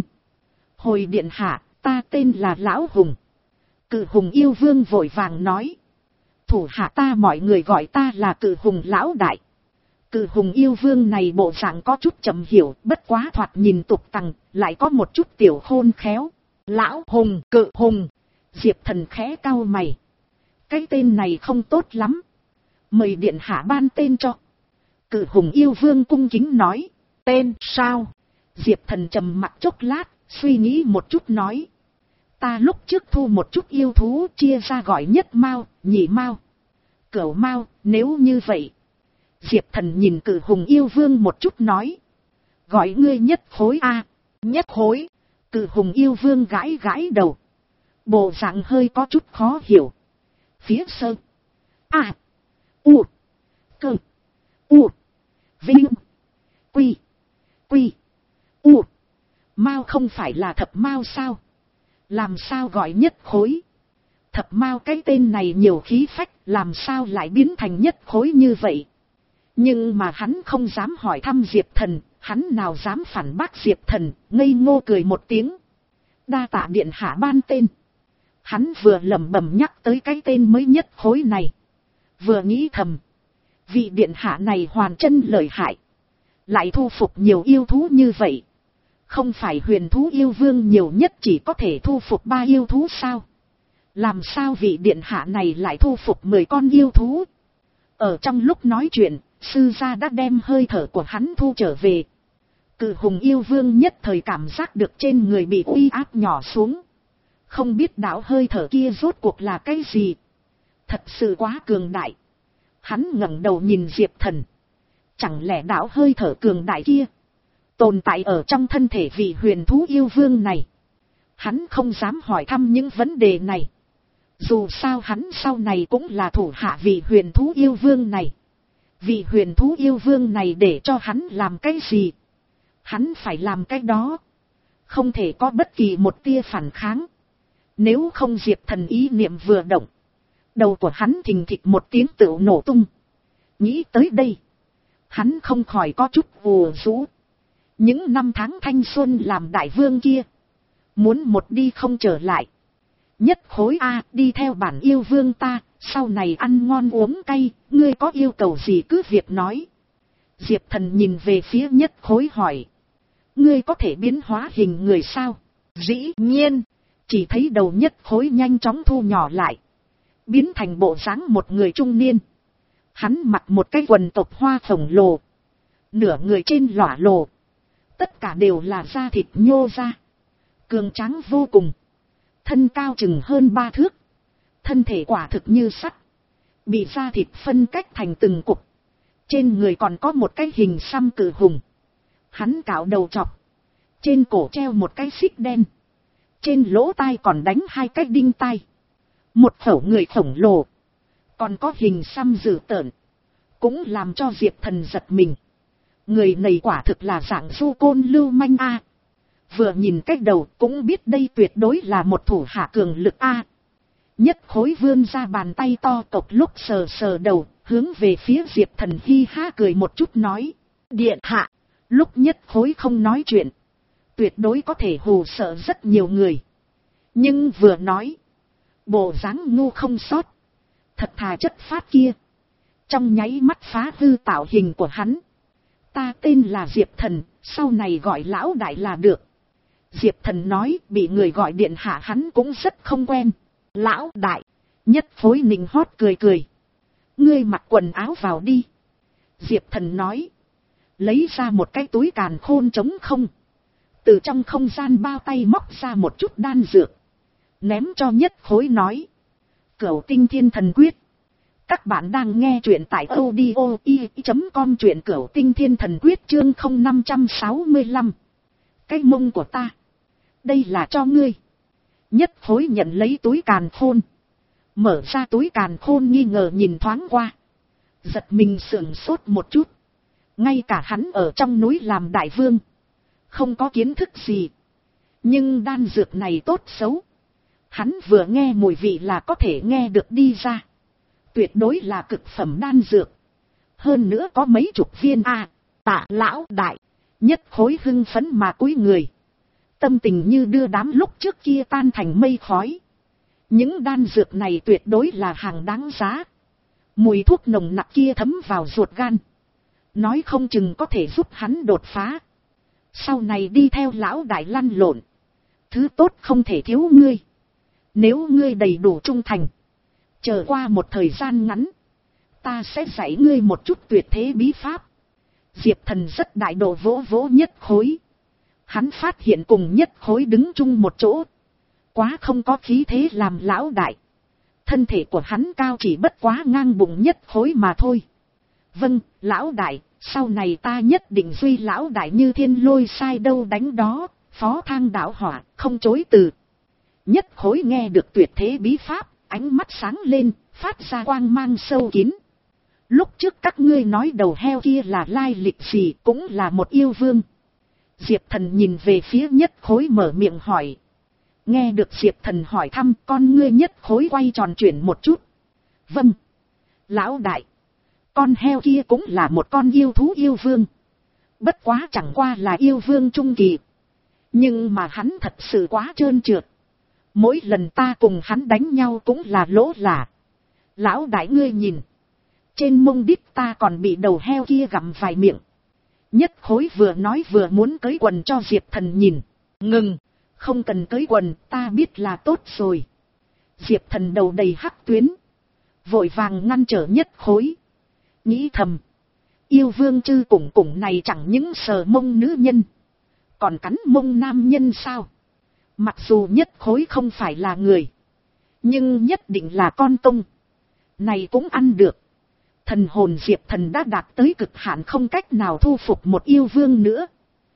Hồi điện hạ, ta tên là Lão Hùng. Cử Hùng Yêu Vương vội vàng nói. Thủ hạ ta mọi người gọi ta là Cử Hùng Lão Đại. Cử Hùng Yêu Vương này bộ dạng có chút chậm hiểu, bất quá thoạt nhìn tục tằng, lại có một chút tiểu khôn khéo. Lão Hùng, Cử Hùng. Diệp Thần khẽ cau mày. Cái tên này không tốt lắm. Mời điện hạ ban tên cho. Cử Hùng Yêu Vương cung kính nói. Tên sao? Diệp Thần trầm mặc chốc lát, suy nghĩ một chút nói. Ta lúc trước thu một chút yêu thú chia ra gọi nhất mao, nhị mao, cửu mao, nếu như vậy. Diệp Thần nhìn Cử Hùng Yêu Vương một chút nói. Gọi ngươi nhất khối a. À, nhất khối. Cử Hùng Yêu Vương gãi gãi đầu. Bộ dạng hơi có chút khó hiểu. Phía sơ. A. U. Cơ. U. Vinh. Quy. Quy. U. Mao không phải là thập mao sao? Làm sao gọi nhất khối? Thập mao cái tên này nhiều khí phách, làm sao lại biến thành nhất khối như vậy? Nhưng mà hắn không dám hỏi thăm Diệp Thần, hắn nào dám phản bác Diệp Thần, ngây ngô cười một tiếng. Đa tạ điện hạ ban tên. Hắn vừa lẩm bẩm nhắc tới cái tên mới nhất khối này, vừa nghĩ thầm, Vị điện hạ này hoàn chân lợi hại. Lại thu phục nhiều yêu thú như vậy. Không phải huyền thú yêu vương nhiều nhất chỉ có thể thu phục ba yêu thú sao? Làm sao vị điện hạ này lại thu phục mười con yêu thú? Ở trong lúc nói chuyện, sư gia đã đem hơi thở của hắn thu trở về. Cự hùng yêu vương nhất thời cảm giác được trên người bị uy áp nhỏ xuống. Không biết đạo hơi thở kia rốt cuộc là cái gì. Thật sự quá cường đại. Hắn ngẩng đầu nhìn Diệp Thần. Chẳng lẽ đạo hơi thở cường đại kia tồn tại ở trong thân thể vị huyền thú yêu vương này? Hắn không dám hỏi thăm những vấn đề này. Dù sao hắn sau này cũng là thủ hạ vị huyền thú yêu vương này. Vị huyền thú yêu vương này để cho hắn làm cái gì, hắn phải làm cái đó. Không thể có bất kỳ một tia phản kháng. Nếu không Diệp Thần ý niệm vừa động, đầu của hắn thình thịch một tiếng tựu nổ tung. Nghĩ tới đây, hắn không khỏi có chút ù rũ. Những năm tháng thanh xuân làm đại vương kia, muốn một đi không trở lại. Nhất khối A, đi theo bản yêu vương ta, sau này ăn ngon uống cay, ngươi có yêu cầu gì cứ việc nói. Diệp Thần nhìn về phía nhất khối hỏi. Ngươi có thể biến hóa hình người sao? Dĩ nhiên, chỉ thấy đầu nhất khối nhanh chóng thu nhỏ lại, biến thành bộ dáng một người trung niên. Hắn mặc một cái quần tộc hoa khổng lồ, nửa người trên lỏa lồ, tất cả đều là da thịt nhô ra, cường tráng vô cùng, thân cao chừng hơn ba thước, thân thể quả thực như sắt, bị da thịt phân cách thành từng cục. Trên người còn có một cái hình xăm cự hùng. Hắn cạo đầu chọc, trên cổ treo một cái xích đen, trên lỗ tai còn đánh hai cái đinh tai. Một khẩu người khổng lồ, còn có hình xăm dữ tợn, cũng làm cho Diệp Thần giật mình. Người này quả thực là dạng du côn lưu manh a. Vừa nhìn cách đầu cũng biết đây tuyệt đối là một thủ hạ cường lực a. Nhất khối vươn ra bàn tay to cộc lúc sờ sờ đầu, hướng về phía Diệp Thần hi ha cười một chút nói. Điện hạ, lúc nhất khối không nói chuyện, tuyệt đối có thể hù sợ rất nhiều người. Nhưng vừa nói, bộ dáng ngu không sót, thật thà chất phát kia, trong nháy mắt phá hư tạo hình của hắn. Ta tên là Diệp Thần, sau này gọi lão đại là được. Diệp Thần nói, bị người gọi điện hạ hắn cũng rất không quen. Lão đại, nhất phối nịnh hót cười cười. Ngươi mặc quần áo vào đi. Diệp Thần nói, lấy ra một cái túi càn khôn trống không, từ trong không gian bao tay móc ra một chút đan dược, ném cho nhất khối nói. Cửu tinh thiên thần quyết. Các bạn đang nghe truyện tại audio i chấm com, truyện cửu tinh thiên thần quyết chương không năm sáu lăm. Cái mông của ta, đây là cho ngươi. Nhất khối nhận lấy túi càn khôn, mở ra túi càn khôn nghi ngờ nhìn thoáng qua, giật mình sửng sốt một chút. Ngay cả hắn ở trong núi làm đại vương, không có kiến thức gì, nhưng đan dược này tốt xấu, hắn vừa nghe mùi vị là có thể nghe được đi ra. Tuyệt đối là cực phẩm đan dược. Hơn nữa có mấy chục viên a. À, tạ lão đại. Nhất khối hưng phấn mà cúi người, tâm tình như đưa đám lúc trước kia tan thành mây khói. Những đan dược này tuyệt đối là hàng đáng giá. Mùi thuốc nồng nặc kia thấm vào ruột gan, nói không chừng có thể giúp hắn đột phá. Sau này đi theo lão đại lăn lộn, thứ tốt không thể thiếu ngươi. Nếu ngươi đầy đủ trung thành, chờ qua một thời gian ngắn, ta sẽ dạy ngươi một chút tuyệt thế bí pháp. Diệp Thần rất đại độ vỗ vỗ nhất khối. Hắn phát hiện cùng nhất khối đứng chung một chỗ, quá không có khí thế làm lão đại. Thân thể của hắn cao chỉ bất quá ngang bụng nhất khối mà thôi. Vâng, lão đại, sau này ta nhất định duy lão đại như thiên lôi sai đâu đánh đó, phó thang đảo hỏa, không chối từ. Nhất khối nghe được tuyệt thế bí pháp, ánh mắt sáng lên, phát ra quang mang sâu kín. Lúc trước các ngươi nói đầu heo kia là lai lịch gì, cũng là một yêu vương. Diệp Thần nhìn về phía nhất khối mở miệng hỏi. Nghe được Diệp Thần hỏi thăm, con ngươi nhất khối quay tròn chuyển một chút. Vâng, lão đại, con heo kia cũng là một con yêu thú yêu vương. Bất quá chẳng qua là yêu vương trung kỳ. Nhưng mà hắn thật sự quá trơn trượt. Mỗi lần ta cùng hắn đánh nhau cũng là lỗ lả. Lão đại ngươi nhìn, Trên mông đít ta còn bị đầu heo kia gặm vài miệng. Nhất Khối vừa nói vừa muốn cởi quần cho Diệp Thần nhìn. Ngừng, không cần cởi quần, ta biết là tốt rồi. Diệp Thần đầu đầy hắc tuyến, vội vàng ngăn trở Nhất Khối. Nghĩ thầm, yêu vương Trư Củng Củng này chẳng những sờ mông nữ nhân, còn cắn mông nam nhân sao? Mặc dù Nhất Khối không phải là người, nhưng nhất định là con tung. Này cũng ăn được. Thần hồn Diệp Thần đã đạt tới cực hạn, không cách nào thu phục một yêu vương nữa.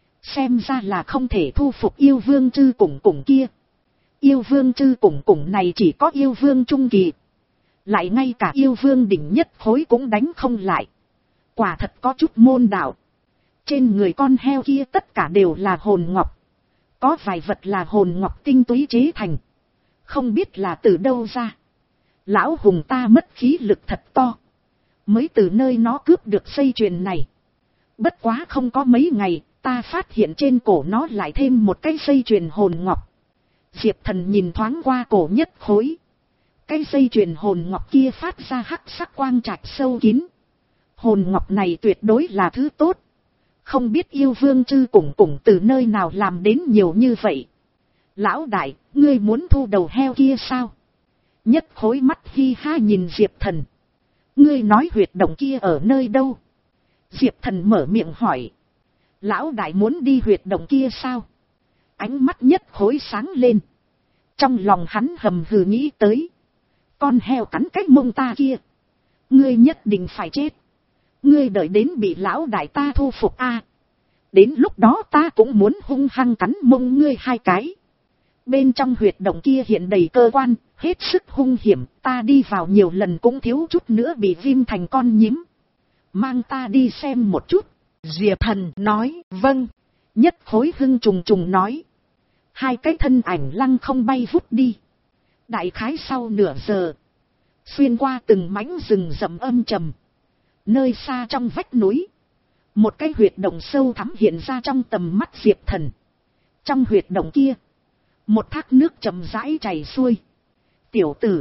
Xem ra là không thể thu phục yêu vương Trư Củng Củng kia. Yêu vương Trư Củng Củng này chỉ có yêu vương trung kỳ, lại ngay cả yêu vương đỉnh Nhất Khối cũng đánh không lại. Quả thật có chút môn đạo. Trên người con heo kia tất cả đều là hồn ngọc. Có vài vật là hồn ngọc tinh túy chế thành, không biết là từ đâu ra. Lão hùng ta mất khí lực thật to, mới từ nơi nó cướp được dây chuyền này. Bất quá không có mấy ngày, ta phát hiện trên cổ nó lại thêm một cái dây chuyền hồn ngọc. Diệp Thần nhìn thoáng qua cổ Nhất Khối. Cái dây chuyền hồn ngọc kia phát ra hắc sắc quang trạch sâu kín. Hồn ngọc này tuyệt đối là thứ tốt. Không biết yêu vương Trư Củng Củng từ nơi nào làm đến nhiều như vậy. Lão đại, ngươi muốn thu đầu heo kia sao? Nhất Khối mắt hi ha nhìn Diệp Thần. Ngươi nói huyệt động kia ở nơi đâu? Diệp Thần mở miệng hỏi. Lão đại muốn đi huyệt động kia sao? Ánh mắt Nhất Khối sáng lên. Trong lòng hắn hầm hừ nghĩ tới. Con heo cắn cái mông ta kia, ngươi nhất định phải chết. Ngươi đợi đến bị lão đại ta thu phục a à. Đến lúc đó ta cũng muốn hung hăng cắn mông ngươi hai cái. Bên trong huyệt động kia hiện đầy cơ quan, hết sức hung hiểm. Ta đi vào nhiều lần cũng thiếu chút nữa bị viêm thành con nhím. Mang ta đi xem một chút. Diệp Thần nói vâng. Nhất Khối hưng trùng trùng nói. Hai cái thân ảnh lăng không bay vút đi. Đại khái sau nửa giờ, xuyên qua từng mảnh rừng rậm âm trầm, nơi xa trong vách núi, một cái huyệt động sâu thẳm hiện ra trong tầm mắt Diệp Thần. Trong huyệt động kia, một thác nước chậm rãi chảy xuôi. Tiểu tử,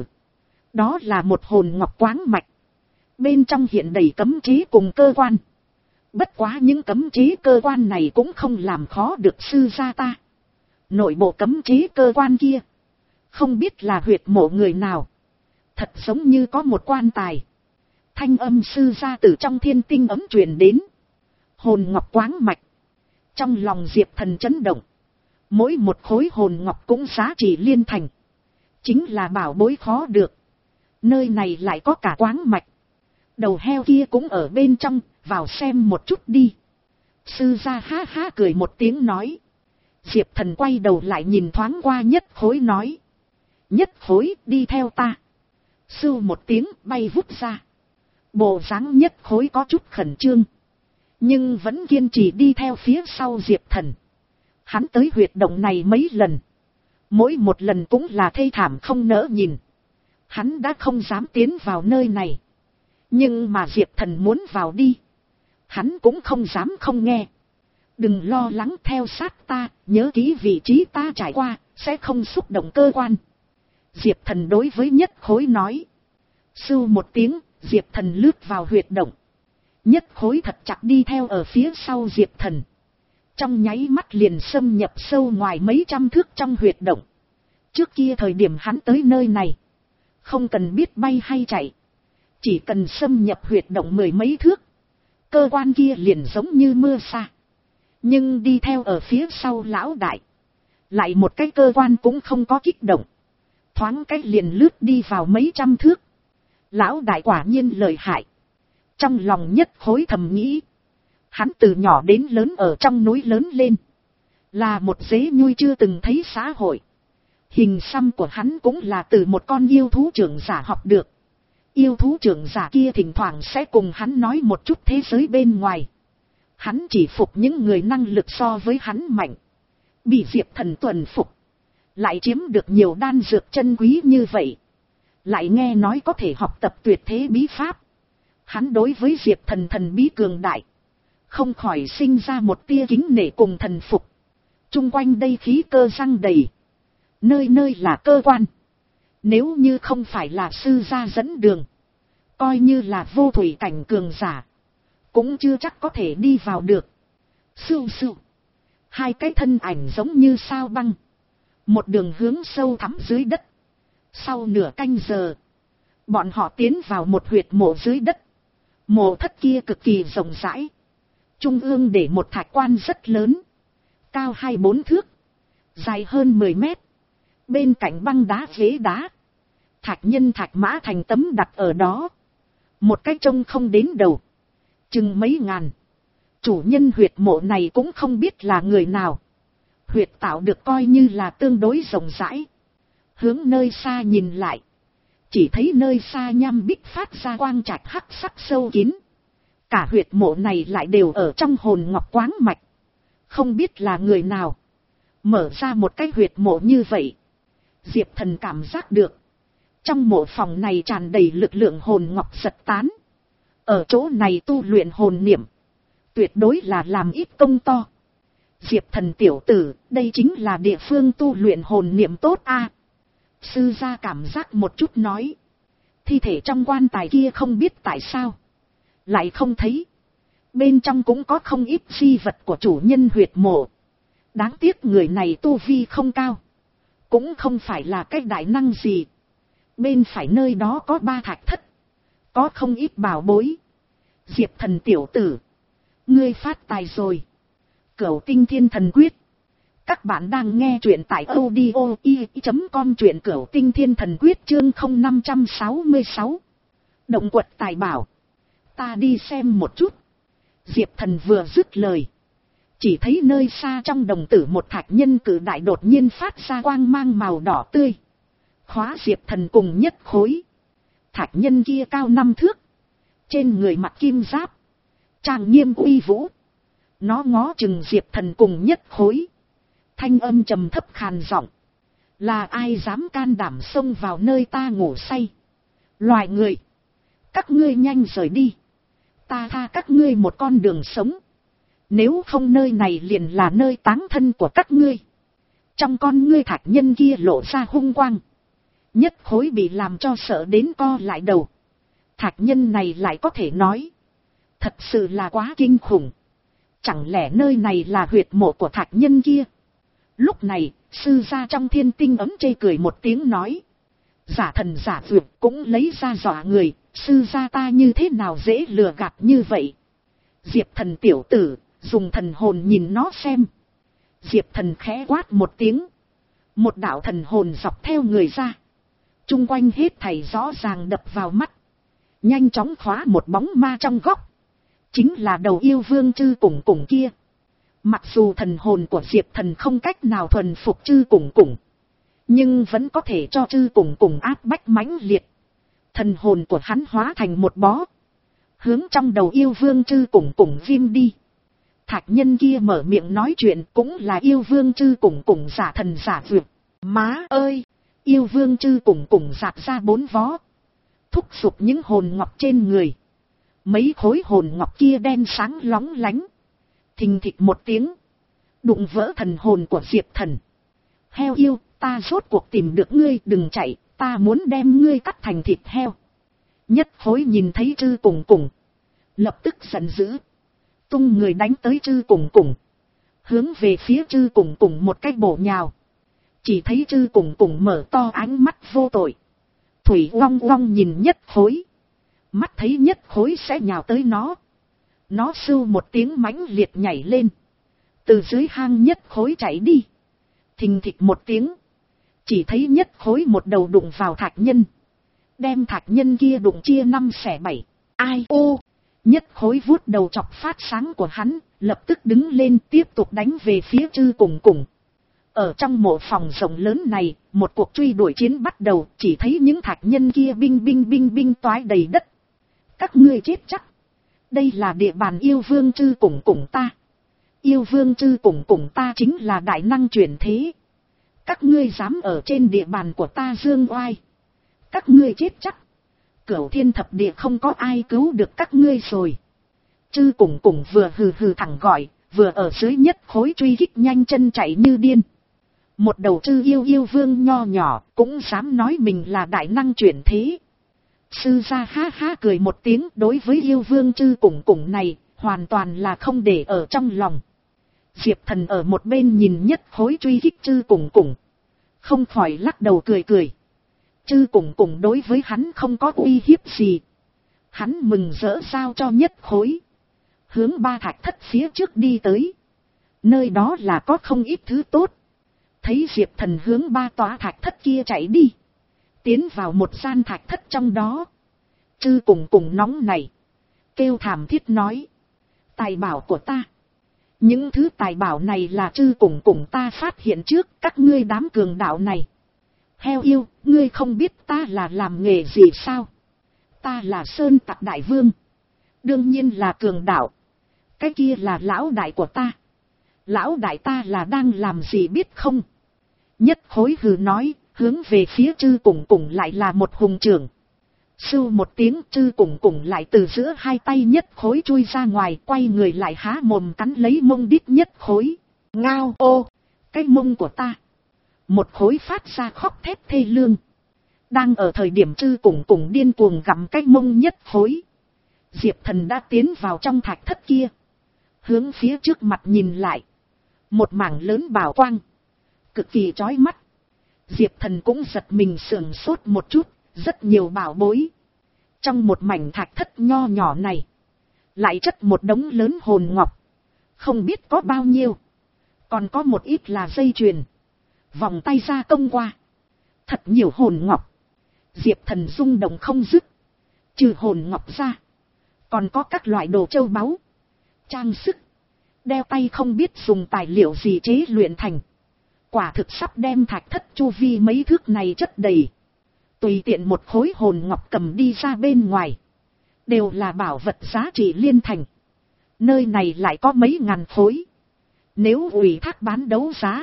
đó là một hồn ngọc quáng mạch, bên trong hiện đầy cấm chế cùng cơ quan. Bất quá những cấm chế cơ quan này cũng không làm khó được sư gia ta. Nội bộ cấm chế cơ quan kia, không biết là huyệt mộ người nào, thật giống như có một quan tài. Thanh âm sư gia từ trong thiên tinh ấm truyền đến. Hồn ngọc quáng mạch. Trong lòng Diệp Thần chấn động. Mỗi một khối hồn ngọc cũng giá trị liên thành, chính là bảo bối khó được. Nơi này lại có cả quáng mạch. Đầu heo kia cũng ở bên trong, vào xem một chút đi. Sư gia ha ha cười một tiếng nói. Diệp Thần quay đầu lại nhìn thoáng qua Nhất Khối nói. Nhất Khối, đi theo ta. Sưu một tiếng bay vút ra. Bộ dáng Nhất Khối có chút khẩn trương, nhưng vẫn kiên trì đi theo phía sau Diệp Thần. Hắn tới huyệt động này mấy lần, mỗi một lần cũng là thê thảm không nỡ nhìn. Hắn đã không dám tiến vào nơi này, nhưng mà Diệp Thần muốn vào đi, hắn cũng không dám không nghe. Đừng lo lắng, theo sát ta, nhớ kỹ vị trí ta trải qua, sẽ không xúc động cơ quan. Diệp Thần đối với Nhất Khối nói. Sưu một tiếng, Diệp Thần lướt vào huyệt động. Nhất Khối thật chặt đi theo ở phía sau Diệp Thần. Trong nháy mắt liền xâm nhập sâu ngoài mấy trăm thước trong huyệt động. Trước kia thời điểm hắn tới nơi này, không cần biết bay hay chạy, chỉ cần xâm nhập huyệt động mười mấy thước, cơ quan kia liền giống như mưa sa. Nhưng đi theo ở phía sau lão đại, lại một cái cơ quan cũng không có kích động, thoáng cách liền lướt đi vào mấy trăm thước. Lão đại quả nhiên lợi hại. Trong lòng Nhất Khối thầm nghĩ. Hắn từ nhỏ đến lớn ở trong núi lớn lên, là một dế nhui chưa từng thấy xã hội. Hình xăm của hắn cũng là từ một con yêu thú trưởng giả học được. Yêu thú trưởng giả kia thỉnh thoảng sẽ cùng hắn nói một chút thế giới bên ngoài. Hắn chỉ phục những người năng lực so với hắn mạnh. Bị Diệp Thần tuần phục, lại chiếm được nhiều đan dược chân quý như vậy, lại nghe nói có thể học tập tuyệt thế bí pháp. Hắn đối với Diệp Thần thần bí cường đại, không khỏi sinh ra một tia kính nể cùng thần phục. Trung quanh đây khí cơ răng đầy, nơi nơi là cơ quan. Nếu như không phải là sư gia dẫn đường, Coi như là vô thủy cảnh cường giả, cũng chưa chắc có thể đi vào được. Sưu sưu. Hai cái thân ảnh giống như sao băng, một đường hướng sâu thẳm dưới đất. Sau nửa canh giờ, bọn họ tiến vào một huyệt mộ dưới đất. Mộ thất kia cực kỳ rộng rãi, trung ương để một thạch quan rất lớn, cao hai bốn thước, dài hơn mười mét. Bên cạnh băng đá ghế đá, thạch nhân thạch mã thành tấm đặt ở đó. Một cái trông không đến đầu, chừng mấy ngàn. Chủ nhân huyệt mộ này cũng không biết là người nào. Huyệt tạo được coi như là tương đối rộng rãi. Hướng nơi xa nhìn lại, chỉ thấy nơi xa nham bích phát ra quang trạch hắc sắc sâu kín. Cả huyệt mộ này lại đều ở trong hồn ngọc quáng mạch. Không biết là người nào mở ra một cái huyệt mộ như vậy. Diệp Thần cảm giác được, trong mộ phòng này tràn đầy lực lượng hồn ngọc giật tán. Ở chỗ này tu luyện hồn niệm, tuyệt đối là làm ít công to. Diệp Thần tiểu tử, đây chính là địa phương tu luyện hồn niệm tốt a. Sư gia cảm giác một chút nói. Thi thể trong quan tài kia không biết tại sao lại không thấy. Bên trong cũng có không ít di vật của chủ nhân huyệt mộ. Đáng tiếc người này tu vi không cao, cũng không phải là cái đại năng gì. Bên phải nơi đó có ba thạch thất, có không ít bảo bối. Diệp Thần tiểu tử, ngươi phát tài rồi. Cửu Tinh Thiên Thần Quyết. Các bạn đang nghe truyện tại audio i chấm com, truyện Cửu Tinh Thiên Thần Quyết chương không năm sáu sáu. Động quật tài bảo. Ta đi xem một chút. Diệp Thần vừa dứt lời, chỉ thấy nơi xa trong đồng tử một thạch nhân cử đại đột nhiên phát ra quang mang màu đỏ tươi, khóa Diệp Thần cùng nhất khối. Thạch nhân kia cao năm thước, trên người mặc kim giáp, trang nghiêm uy vũ. Nó ngó chừng Diệp Thần cùng nhất khối, thanh âm trầm thấp khàn giọng. Là ai dám can đảm xông vào nơi ta ngủ say? Loài người, các ngươi nhanh rời đi, ta tha các ngươi một con đường sống. Nếu không nơi này liền là nơi táng thân của các ngươi. Trong con ngươi thạch nhân kia lộ ra hung quang. Nhất khối bị làm cho sợ đến co lại đầu. Thạch nhân này lại có thể nói, thật sự là quá kinh khủng. Chẳng lẽ nơi này là huyệt mộ của thạch nhân kia? Lúc này, sư gia trong thiên tinh ấm chê cười một tiếng nói. Giả thần giả vượt cũng lấy ra dọa người, sư gia ta như thế nào dễ lừa gạt như vậy? Diệp Thần tiểu tử, dùng thần hồn nhìn nó xem. Diệp Thần khẽ quát một tiếng. Một đạo thần hồn dọc theo người ra. Trung quanh hết thảy rõ ràng đập vào mắt. Nhanh chóng khóa một bóng ma trong góc. Chính là đầu yêu vương Trư Củng Củng kia. Mặc dù thần hồn của Diệp Thần không cách nào thuần phục Trư Củng Củng, nhưng vẫn có thể cho Trư Củng Củng áp bách mãnh liệt. Thần hồn của hắn hóa thành một bó, hướng trong đầu yêu vương Trư Củng Củng viêm đi. Thạch nhân kia mở miệng nói chuyện cũng là yêu vương Trư Củng Củng giả thần giả vượt. Má ơi! Yêu vương Trư Củng Củng giạt ra bốn vó, thúc giục những hồn ngọc trên người. Mấy khối hồn ngọc kia đen sáng lóng lánh, thình thịch một tiếng, đụng vỡ thần hồn của Diệp Thần. Heo yêu, ta rốt cuộc tìm được ngươi, đừng chạy, ta muốn đem ngươi cắt thành thịt heo. Nhất khối nhìn thấy Trư Củng Củng, lập tức giận dữ, tung người đánh tới Trư Củng Củng, hướng về phía Trư Củng Củng một cái bổ nhào. Chỉ thấy Trư Củng Củng mở to ánh mắt vô tội, thủy long long nhìn nhất khối. Mắt thấy nhất khối sẽ nhào tới nó, nó sưu một tiếng mãnh liệt nhảy lên, từ dưới hang nhất khối chạy đi. Thình thịch một tiếng, chỉ thấy nhất khối một đầu đụng vào thạch nhân, đem thạch nhân kia đụng chia năm xẻ bảy. Ai ô! Nhất khối vuốt đầu chọc phát sáng của hắn, lập tức đứng lên tiếp tục đánh về phía Trư Củng Củng. Ở trong mộ phòng rộng lớn này, một cuộc truy đuổi chiến bắt đầu, chỉ thấy những thạch nhân kia binh binh binh binh toái đầy đất. Các ngươi chết chắc. Đây là địa bàn yêu vương Trư Củng Củng ta. Yêu vương Trư Củng Củng ta chính là đại năng chuyển thế. Các ngươi dám ở trên địa bàn của ta dương oai, các ngươi chết chắc. Cửu thiên thập địa không có ai cứu được các ngươi rồi. Trư Củng Củng vừa hừ hừ thẳng gọi, vừa ở dưới nhất khối truy kích nhanh chân chạy như điên. Một đầu Trư yêu yêu vương nho nhỏ cũng dám nói mình là đại năng chuyển thế. Sư gia ha ha cười một tiếng, đối với yêu vương Trư Củng Củng này, hoàn toàn là không để ở trong lòng. Diệp Thần ở một bên nhìn nhất khối truy kích Trư Củng Củng, không khỏi lắc đầu cười cười. Trư Củng Củng đối với hắn không có uy hiếp gì. Hắn mừng rỡ giao cho nhất khối, hướng ba thạch thất phía trước đi tới. Nơi đó là có không ít thứ tốt. Thấy Diệp Thần hướng ba tòa thạch thất kia chạy đi, tiến vào một gian thạch thất trong đó. Trư Củng Củng nóng này, kêu thảm thiết nói: tài bảo của ta. Những thứ tài bảo này là Trư Củng Củng ta phát hiện trước các ngươi đám cường đạo này. Heo yêu, ngươi không biết ta là làm nghề gì sao? Ta là Sơn Tặc Đại Vương, đương nhiên là cường đạo. Cái kia là lão đại của ta. Lão đại ta là đang làm gì biết không? Nhất khối hừ nói, hướng về phía Trư Củng Củng lại là một hùng trưởng. Sưu một tiếng, Trư Củng Củng lại từ giữa hai tay nhất khối chui ra ngoài, quay người lại há mồm cắn lấy mông đít nhất khối. Ngao ô, cái mông của ta. Một khối phát ra khóc thét thê lương. Đang ở thời điểm Trư Củng Củng điên cuồng gặm cái mông nhất khối, Diệp Thần đã tiến vào trong thạch thất kia. Hướng phía trước mặt nhìn lại, một mảng lớn bảo quang, cực kỳ chói mắt. Diệp Thần cũng giật mình sườn sốt một chút, rất nhiều bảo bối. Trong một mảnh thạch thất nho nhỏ này, lại chất một đống lớn hồn ngọc, không biết có bao nhiêu. Còn có một ít là dây chuyền, vòng tay gia công qua. Thật nhiều hồn ngọc. Diệp Thần rung động không dứt. Trừ hồn ngọc ra, còn có các loại đồ châu báu, trang sức, đeo tay không biết dùng tài liệu gì chế luyện thành. Quả thực sắp đem thạch thất chu vi mấy thước này chất đầy. Tùy tiện một khối hồn ngọc cầm đi ra bên ngoài, đều là bảo vật giá trị liên thành. Nơi này lại có mấy ngàn khối. Nếu ủy thác bán đấu giá,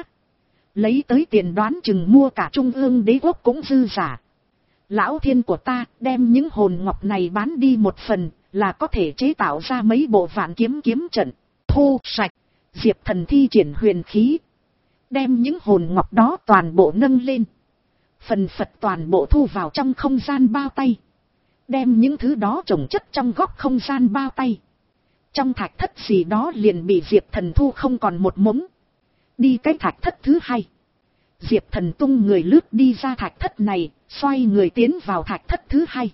lấy tới tiền đoán chừng mua cả trung ương đế quốc cũng dư giả. Lão thiên của ta, đem những hồn ngọc này bán đi một phần, là có thể chế tạo ra mấy bộ vạn kiếm kiếm trận. Thu sạch. Diệp Thần thi triển huyền khí, đem những hồn ngọc đó toàn bộ nâng lên, phần phật toàn bộ thu vào trong không gian bao tay. Đem những thứ đó trồng chất trong góc không gian bao tay. Trong thạch thất gì đó liền bị Diệp Thần thu không còn một mống. Đi cái thạch thất thứ hai, Diệp Thần tung người lướt đi ra thạch thất này, xoay người tiến vào thạch thất thứ hai.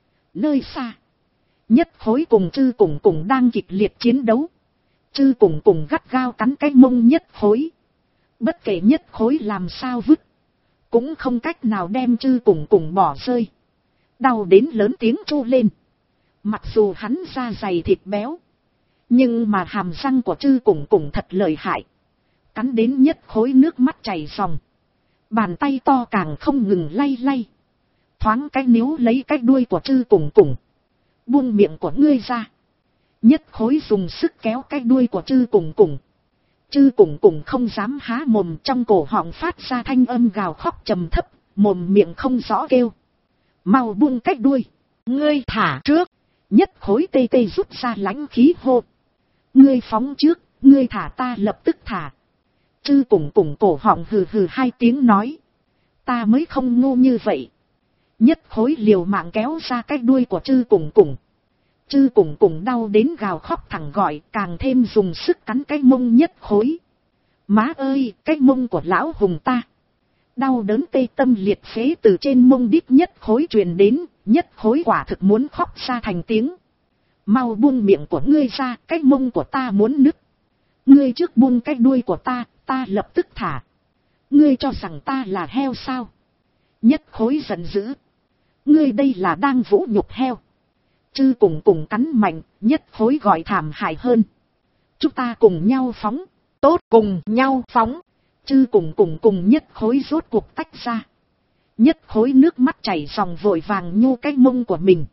Nơi xa, nhất khối cùng Trư Củng Củng đang kịch liệt chiến đấu. Trư Củng Củng gắt gao cắn cái mông nhất khối. Bất kể nhất khối làm sao vứt, cũng không cách nào đem Trư Củng Củng bỏ rơi. Đau đến lớn tiếng tru lên. Mặc dù hắn da dày thịt béo, nhưng mà hàm răng của Trư Củng Củng thật lợi hại. Cắn đến nhất khối nước mắt chảy ròng. Bàn tay to càng không ngừng lay lay. Thoáng cái níu lấy cái đuôi của Trư Củng Củng. Buông miệng của ngươi ra. Nhất khối dùng sức kéo cái đuôi của Trư Củng Củng. Trư Củng Củng không dám há mồm, trong cổ họng phát ra thanh âm gào khóc trầm thấp, mồm miệng không rõ kêu. Mau buông cái đuôi. Ngươi thả trước. Nhất khối tê tê rút ra lãnh khí hô. Ngươi phóng trước, ngươi thả ta lập tức thả. Trư Củng Củng cổ họng hừ hừ hai tiếng nói. Ta mới không ngu như vậy. Nhất khối liều mạng kéo ra cái đuôi của Trư Củng Củng. Trư Củng Củng đau đến gào khóc thẳng gọi, càng thêm dùng sức cắn cái mông nhất khối. Má ơi, cái mông của lão hùng ta. Đau đớn tê tâm liệt phế từ trên mông đít nhất khối truyền đến, nhất khối quả thực muốn khóc ra thành tiếng. Mau buông miệng của ngươi ra, cái mông của ta muốn nứt. Ngươi trước buông cái đuôi của ta, ta lập tức thả. Ngươi cho rằng ta là heo sao? Nhất khối giận dữ. Ngươi đây là đang vũ nhục heo. Trư Củng Củng cắn mạnh, nhất khối gọi thảm hại hơn. Chúng ta cùng nhau phóng. Tốt, cùng nhau phóng. Trư Củng Củng cùng nhất khối rốt cuộc tách ra. Nhất khối nước mắt chảy ròng vội vàng nhô cái mông của mình.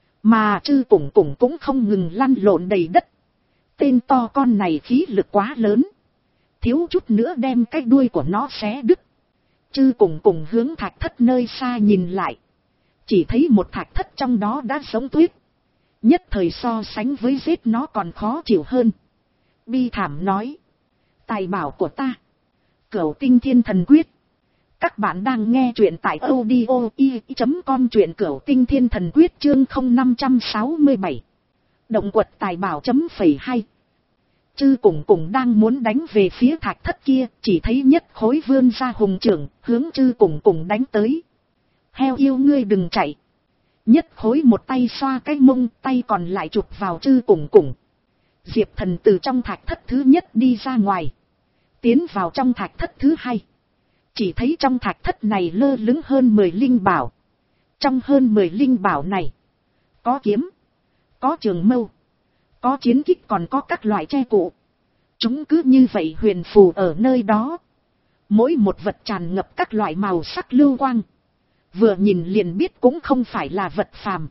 Mà Trư Củng Củng cũng không ngừng lăn lộn đầy đất. Tên to con này khí lực quá lớn. Thiếu chút nữa đem cái đuôi của nó xé đứt. Trư Củng Củng hướng thạch thất nơi xa nhìn lại. Chỉ thấy một thạch thất trong đó đã sống tuyết. Nhất thời so sánh với giết nó còn khó chịu hơn. Bi thảm nói. Tài bảo của ta. Cửu tinh thiên thần quyết. Các bạn đang nghe truyện tại audio i chấm com, truyện cửu tinh thiên thần quyết chương không năm sáu bảy. Động quật tài bảo chấm phẩy hai. Chư cùng cùng đang muốn đánh về phía thạch thất kia, chỉ thấy nhất khối vươn ra hùng trưởng, hướng chư cùng cùng đánh tới. Heo yêu ngươi đừng chạy. Nhất khối một tay xoa cái mông, tay còn lại chụp vào chư cùng cùng. Diệp Thần từ trong thạch thất thứ nhất đi ra ngoài, tiến vào trong thạch thất thứ hai. Chỉ thấy trong thạch thất này lơ lửng hơn mười linh bảo. Trong hơn mười linh bảo này, có kiếm, có trường mâu, có chiến kích, còn có các loại tre cụ. Chúng cứ như vậy huyền phù ở nơi đó. Mỗi một vật tràn ngập các loại màu sắc lưu quang. Vừa nhìn liền biết cũng không phải là vật phàm.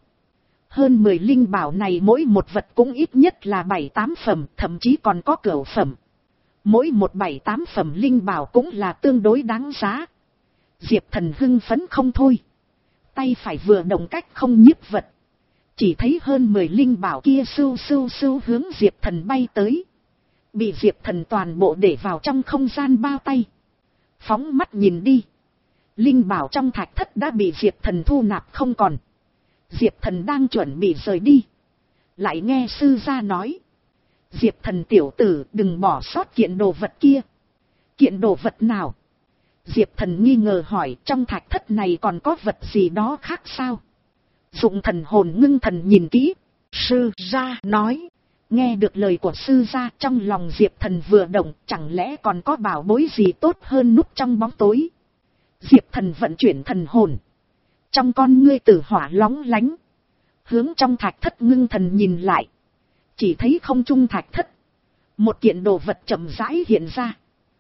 Hơn mười linh bảo này mỗi một vật cũng ít nhất là bảy tám phẩm, thậm chí còn có cửu phẩm. Mỗi một bảy tám phẩm linh bảo cũng là tương đối đáng giá. Diệp Thần hưng phấn không thôi. Tay phải vừa động cách không nhiếp vật. Chỉ thấy hơn mười linh bảo kia sưu sưu sưu hướng Diệp Thần bay tới. Bị Diệp Thần toàn bộ để vào trong không gian bao tay. Phóng mắt nhìn đi. Linh bảo trong thạch thất đã bị Diệp Thần thu nạp không còn. Diệp Thần đang chuẩn bị rời đi. Lại nghe sư gia nói. Diệp Thần tiểu tử, đừng bỏ sót kiện đồ vật kia. Kiện đồ vật nào? Diệp Thần nghi ngờ hỏi, trong thạch thất này còn có vật gì đó khác sao? Dụng thần hồn ngưng thần nhìn kỹ. Sư gia nói. Nghe được lời của sư gia, trong lòng Diệp Thần vừa động, chẳng lẽ còn có bảo bối gì tốt hơn núp trong bóng tối. Diệp Thần vận chuyển thần hồn. Trong con ngươi tử hỏa lóng lánh. Hướng trong thạch thất ngưng thần nhìn lại. Chỉ thấy không trung thạch thất. Một kiện đồ vật chậm rãi hiện ra.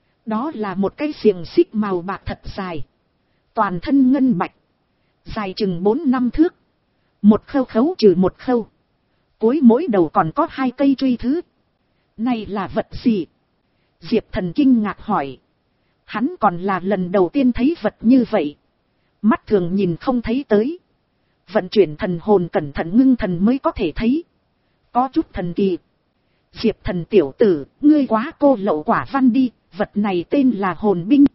Đó là một cái xiềng xích màu bạc thật dài. Toàn thân ngân bạch. Dài chừng bốn năm thước. Một khâu khấu trừ một khâu. Cuối mỗi đầu còn có hai cây truy thứ. Này là vật gì? Diệp Thần kinh ngạc hỏi. Hắn còn là lần đầu tiên thấy vật như vậy. Mắt thường nhìn không thấy tới. Vận chuyển thần hồn cẩn thận ngưng thần mới có thể thấy. Có chút thần kỳ. Diệp Thần tiểu tử, ngươi quá cô lậu quả văn đi, vật này tên là hồn binh.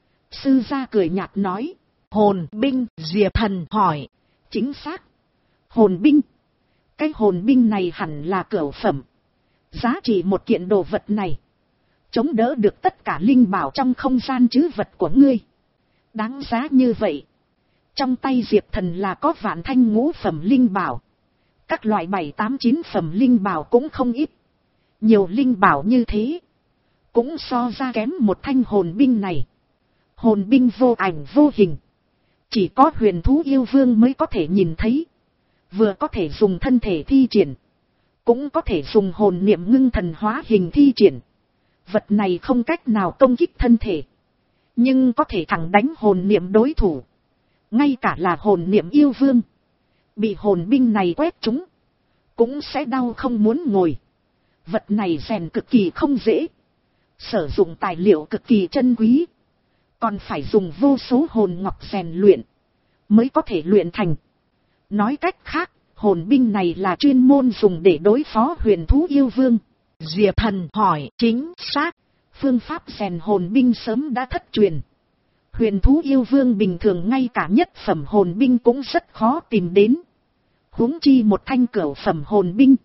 Sư gia cười nhạt nói. Hồn binh? Diệp Thần hỏi. Chính xác. Hồn binh. Cái hồn binh này hẳn là cửu phẩm. Giá trị một kiện đồ vật này chống đỡ được tất cả linh bảo trong không gian trữ vật của ngươi. Đáng giá như vậy. Trong tay Diệp Thần là có vạn thanh ngũ phẩm linh bảo. Các loại bảy tám chín phẩm linh bảo cũng không ít. Nhiều linh bảo như thế cũng so ra kém một thanh hồn binh này. Hồn binh vô ảnh vô hình. Chỉ có huyền thú yêu vương mới có thể nhìn thấy. Vừa có thể dùng thân thể thi triển. Cũng có thể dùng hồn niệm ngưng thần hóa hình thi triển. Vật này không cách nào công kích thân thể. Nhưng có thể thẳng đánh hồn niệm đối thủ. Ngay cả là hồn niệm yêu vương. Bị hồn binh này quét trúng. Cũng sẽ đau không muốn ngồi. Vật này rèn cực kỳ không dễ. Sử dụng tài liệu cực kỳ chân quý. Còn phải dùng vô số hồn ngọc rèn luyện. Mới có thể luyện thành. Nói cách khác, hồn binh này là chuyên môn dùng để đối phó huyền thú yêu vương. Diệp Thần hỏi. Chính xác. Phương pháp rèn hồn binh sớm đã thất truyền. Huyền thú yêu vương bình thường ngay cả nhất phẩm hồn binh cũng rất khó tìm đến. Huống chi một thanh cửu phẩm hồn binh.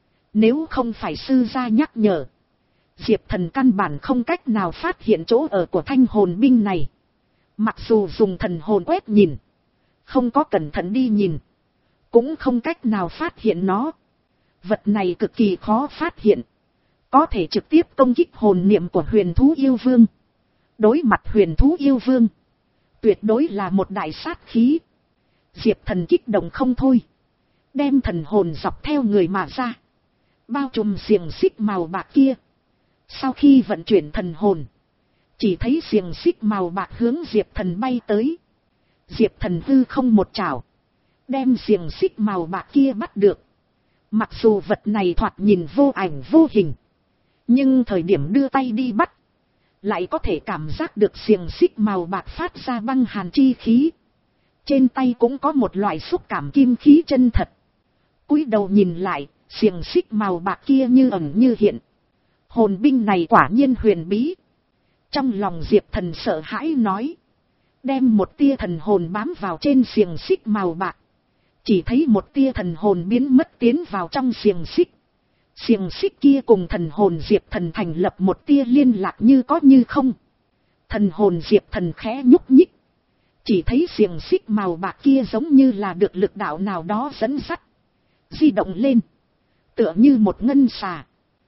Nếu không phải sư gia nhắc nhở, Diệp Thần căn bản không cách nào phát hiện chỗ ở của thanh hồn binh này. Mặc dù dùng thần hồn quét nhìn, không có cẩn thận đi nhìn, cũng không cách nào phát hiện nó. Vật này cực kỳ khó phát hiện. Có thể trực tiếp công kích hồn niệm của huyền thú yêu vương. Đối mặt huyền thú yêu vương, tuyệt đối là một đại sát khí. Diệp Thần kích động không thôi. Đem thần hồn dọc theo người mà ra. Bao trùm xiềng xích màu bạc kia. Sau khi vận chuyển thần hồn, chỉ thấy xiềng xích màu bạc hướng Diệp Thần bay tới. Diệp Thần hư không một chảo, đem xiềng xích màu bạc kia bắt được. Mặc dù vật này thoạt nhìn vô ảnh vô hình, nhưng thời điểm đưa tay đi bắt, lại có thể cảm giác được xiềng xích màu bạc phát ra băng hàn chi khí. Trên tay cũng có một loại xúc cảm kim khí chân thật. Cúi đầu nhìn lại, xiềng xích màu bạc kia như ẩn như hiện. Hồn binh này quả nhiên huyền bí. Trong lòng Diệp Thần sợ hãi nói. đem một tia thần hồn bám vào trên xiềng xích màu bạc. Chỉ thấy một tia thần hồn biến mất tiến vào trong xiềng xích. Xiềng xích kia cùng thần hồn Diệp Thần thành lập một tia liên lạc như có như không. Thần hồn Diệp Thần khẽ nhúc nhích. Chỉ thấy xiềng xích màu bạc kia giống như là được lực đạo nào đó dẫn dắt. Di động lên. Tựa như một ngân xà.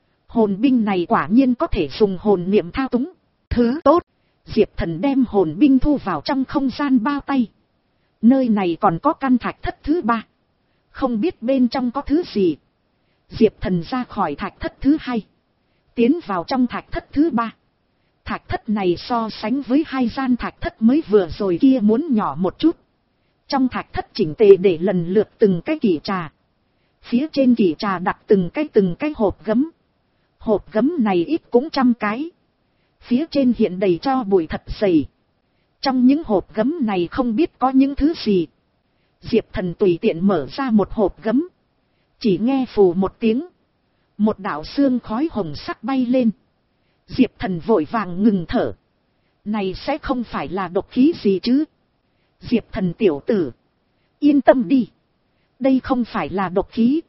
Hồn binh này quả nhiên có thể dùng hồn niệm thao túng. Thứ tốt. Diệp Thần đem hồn binh thu vào trong không gian bao tay. Nơi này còn có căn thạch thất thứ ba. Không biết bên trong có thứ gì. Diệp Thần ra khỏi thạch thất thứ hai. Tiến vào trong thạch thất thứ ba. Thạch thất này so sánh với hai gian thạch thất mới vừa rồi kia muốn nhỏ một chút. Trong thạch thất chỉnh tề để lần lượt từng cái kỷ trà. Phía trên kỷ trà đặt từng cái từng cái hộp gấm. Hộp gấm này ít cũng trăm cái. Phía trên hiện đầy cho bụi thật dày. Trong những hộp gấm này không biết có những thứ gì. Diệp Thần tùy tiện mở ra một hộp gấm. Chỉ nghe phù một tiếng. Một đạo xương khói hồng sắc bay lên. Diệp Thần vội vàng ngừng thở. Này sẽ không phải là độc khí gì chứ? Diệp Thần tiểu tử. Yên tâm đi. Đây không phải là độc khí.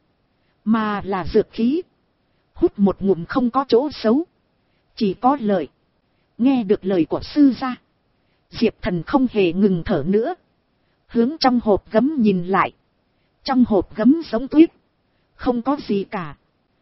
Mà là dược khí. Hút một ngụm không có chỗ xấu. Chỉ có lợi. Nghe được lời của sư gia. Diệp Thần không hề ngừng thở nữa. Hướng trong hộp gấm nhìn lại. Trong hộp gấm giống tuyết. Không có gì cả.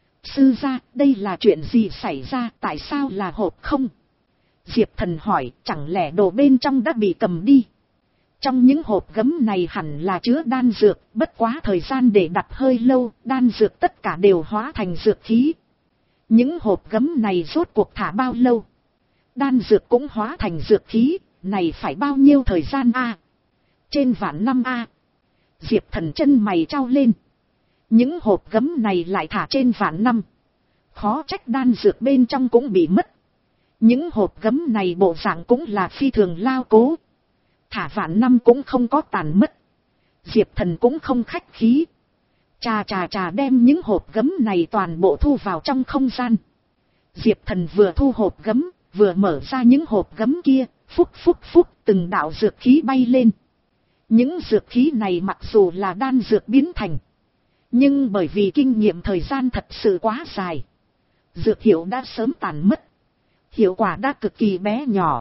Sư gia, đây là chuyện gì xảy ra, tại sao là hộp không? Diệp Thần hỏi, chẳng lẽ đồ bên trong đã bị cầm đi? Trong những hộp gấm này hẳn là chứa đan dược, bất quá thời gian để đặt hơi lâu, đan dược tất cả đều hóa thành dược khí. Những hộp gấm này rốt cuộc thả bao lâu? Đan dược cũng hóa thành dược khí, này phải bao nhiêu thời gian a? Trên vạn năm a. Diệp Thần chân mày trao lên. Những hộp gấm này lại thả trên vạn năm. Khó trách đan dược bên trong cũng bị mất. Những hộp gấm này bộ dạng cũng là phi thường lao cố. Thả vạn năm cũng không có tàn mất. Diệp Thần cũng không khách khí. Chà chà chà đem những hộp gấm này toàn bộ thu vào trong không gian. Diệp Thần vừa thu hộp gấm, vừa mở ra những hộp gấm kia, phúc phúc phúc từng đạo dược khí bay lên. Những dược khí này mặc dù là đan dược biến thành. Nhưng bởi vì kinh nghiệm thời gian thật sự quá dài. Dược hiệu đã sớm tàn mất. Hiệu quả đã cực kỳ bé nhỏ.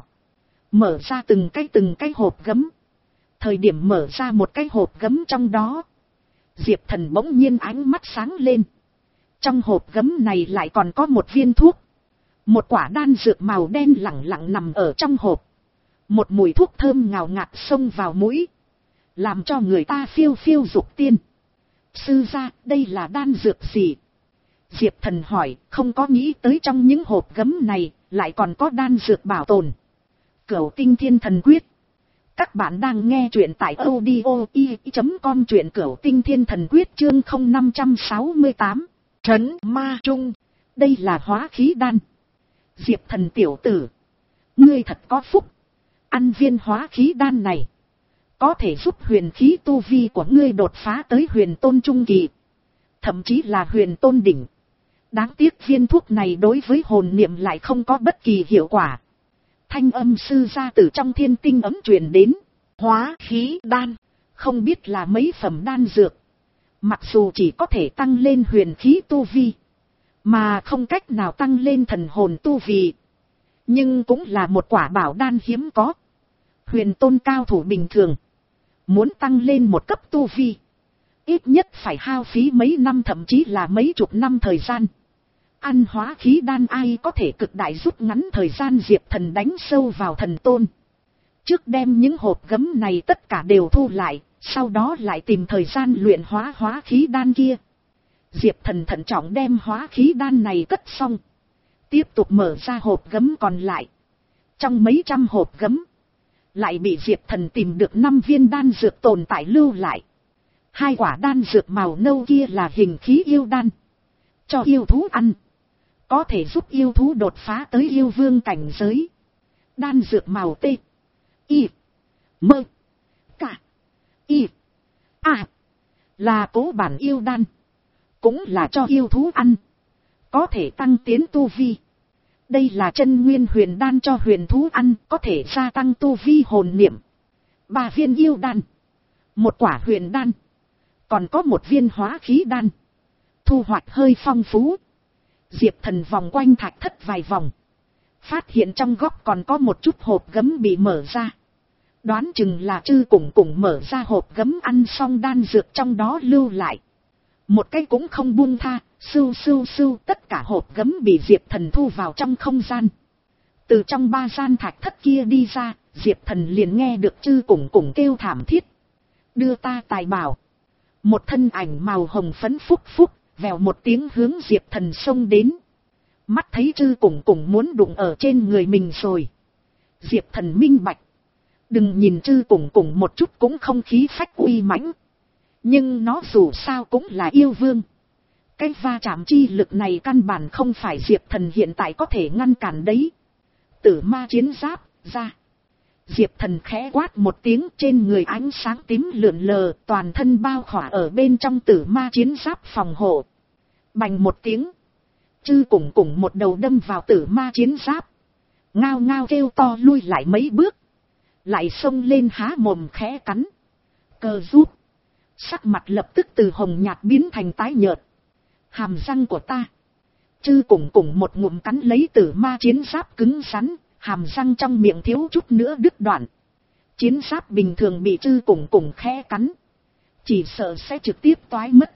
Mở ra từng cái từng cái hộp gấm. Thời điểm mở ra một cái hộp gấm trong đó. Diệp Thần bỗng nhiên ánh mắt sáng lên. Trong hộp gấm này lại còn có một viên thuốc. Một quả đan dược màu đen lẳng lặng nằm ở trong hộp. Một mùi thuốc thơm ngào ngạt xông vào mũi. Làm cho người ta phiêu phiêu dục tiên. Sư gia, đây là đan dược gì? Diệp Thần hỏi, không có nghĩ tới trong những hộp gấm này, lại còn có đan dược bảo tồn. Cửu Tinh Thiên Thần Quyết. Các bạn đang nghe truyện tại audio i chấm com, truyện Cửu Tinh Thiên Thần Quyết chương không năm sáu tám. Trấn Ma Trung. Đây là hóa khí đan. Diệp Thần tiểu tử. Ngươi thật có phúc. Ăn viên hóa khí đan này. Có thể giúp huyền khí tu vi của ngươi đột phá tới huyền tôn trung kỳ. Thậm chí là huyền tôn đỉnh. Đáng tiếc viên thuốc này đối với hồn niệm lại không có bất kỳ hiệu quả. Thanh âm sư gia từ trong thiên tinh ấm truyền đến. Hóa khí đan. Không biết là mấy phẩm đan dược. Mặc dù chỉ có thể tăng lên huyền khí tu vi. Mà không cách nào tăng lên thần hồn tu vi. Nhưng cũng là một quả bảo đan hiếm có. Huyền tôn cao thủ bình thường. Muốn tăng lên một cấp tu vi. Ít nhất phải hao phí mấy năm thậm chí là mấy chục năm thời gian. Ăn hóa khí đan ai có thể cực đại rút ngắn thời gian. Diệp Thần đánh sâu vào thần tôn. Trước đem những hộp gấm này tất cả đều thu lại. Sau đó lại tìm thời gian luyện hóa hóa khí đan kia. Diệp Thần thận trọng đem hóa khí đan này cất xong. Tiếp tục mở ra hộp gấm còn lại. Trong mấy trăm hộp gấm. Lại bị Diệp Thần tìm được năm viên đan dược tồn tại lưu lại. Hai quả đan dược màu nâu kia là hình khí yêu đan. Cho yêu thú ăn. Có thể giúp yêu thú đột phá tới yêu vương cảnh giới. Đan dược màu tê. Y. Mơ. Cả. Y. À. Là cố bản yêu đan. Cũng là cho yêu thú ăn. Có thể tăng tiến tu vi. Đây là chân nguyên huyền đan cho huyền thú ăn, có thể gia tăng tu vi hồn niệm. ba viên yêu đan, một quả huyền đan, còn có một viên hóa khí đan, thu hoạch hơi phong phú. Diệp Thần vòng quanh thạch thất vài vòng, phát hiện trong góc còn có một chút hộp gấm bị mở ra. Đoán chừng là Trư Củng Củng mở ra hộp gấm ăn xong đan dược trong đó lưu lại. Một cái cũng không buông tha, sưu sưu sưu, tất cả hộp gấm bị Diệp Thần thu vào trong không gian. Từ trong ba gian thạch thất kia đi ra, Diệp Thần liền nghe được Trư Củng Củng kêu thảm thiết. Đưa ta tài bảo. Một thân ảnh màu hồng phấn phúc phúc, vèo một tiếng hướng Diệp Thần xông đến. Mắt thấy Trư Củng Củng muốn đụng ở trên người mình rồi. Diệp Thần minh bạch. Đừng nhìn Trư Củng Củng một chút cũng không khí phách uy mãnh. Nhưng nó dù sao cũng là yêu vương. Cái va chạm chi lực này căn bản không phải Diệp Thần hiện tại có thể ngăn cản đấy. Tử ma chiến giáp, ra. Diệp Thần khẽ quát một tiếng, trên người ánh sáng tím lượn lờ, toàn thân bao khỏa ở bên trong tử ma chiến giáp phòng hộ. Bành một tiếng. Trư Củng Củng một đầu đâm vào tử ma chiến giáp. Ngao ngao kêu to lui lại mấy bước. Lại xông lên há mồm khẽ cắn. Cơ rút. Sắc mặt lập tức từ hồng nhạt biến thành tái nhợt. Hàm răng của ta. Trư Củng Củng một ngụm cắn lấy tử ma chiến giáp cứng rắn. Hàm răng trong miệng thiếu chút nữa đứt đoạn. Chiến giáp bình thường bị Trư Củng Củng khẽ cắn, chỉ sợ sẽ trực tiếp toái mất.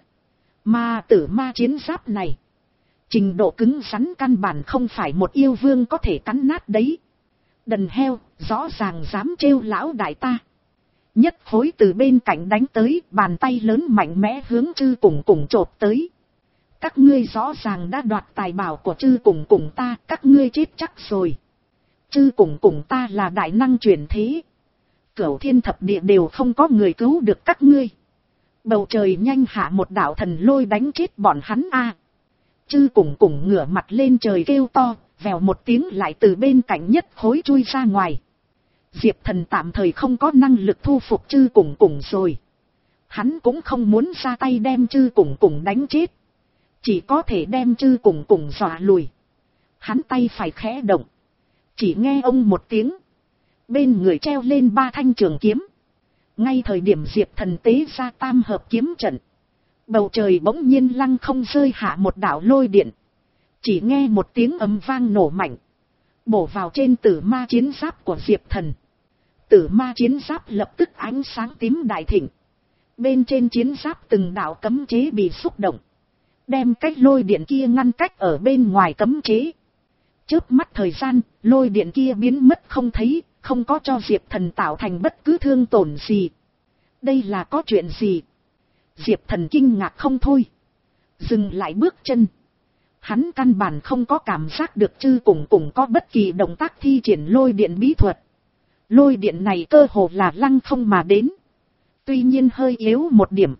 Mà tử ma chiến giáp này, trình độ cứng rắn căn bản không phải một yêu vương có thể cắn nát đấy. Đần heo, rõ ràng dám trêu lão đại ta. Nhất khối từ bên cạnh đánh tới, bàn tay lớn mạnh mẽ hướng Trư Củng Củng chộp tới. Các ngươi rõ ràng đã đoạt tài bảo của Trư Củng Củng ta, các ngươi chết chắc rồi. Trư Củng Củng ta là đại năng truyền thế. Cửu thiên thập địa đều không có người cứu được các ngươi. Bầu trời nhanh hạ một đạo thần lôi đánh chết bọn hắn a. À. Trư Củng Củng ngửa mặt lên trời kêu to, vèo một tiếng lại từ bên cạnh nhất khối chui ra ngoài. Diệp Thần tạm thời không có năng lực thu phục Trư Củng Củng rồi. Hắn cũng không muốn ra tay đem Trư Củng Củng đánh chết. Chỉ có thể đem Trư Củng Củng dọa lùi. Hắn tay phải khẽ động. Chỉ nghe ông một tiếng. Bên người treo lên ba thanh trường kiếm. Ngay thời điểm Diệp Thần tế ra tam hợp kiếm trận. Bầu trời bỗng nhiên lăng không rơi hạ một đạo lôi điện. Chỉ nghe một tiếng ầm vang nổ mạnh. Bổ vào trên tử ma chiến giáp của Diệp Thần. Tử ma chiến giáp lập tức ánh sáng tím đại thịnh. Bên trên chiến giáp từng đạo cấm chế bị xúc động. Đem cách lôi điện kia ngăn cách ở bên ngoài cấm chế. Chớp mắt thời gian, lôi điện kia biến mất không thấy, không có cho Diệp Thần tạo thành bất cứ thương tổn gì. Đây là có chuyện gì? Diệp Thần kinh ngạc không thôi. Dừng lại bước chân. Hắn căn bản không có cảm giác được Trư Củng Củng có bất kỳ động tác thi triển lôi điện bí thuật. Lôi điện này cơ hồ là lăng không mà đến. Tuy nhiên hơi yếu một điểm.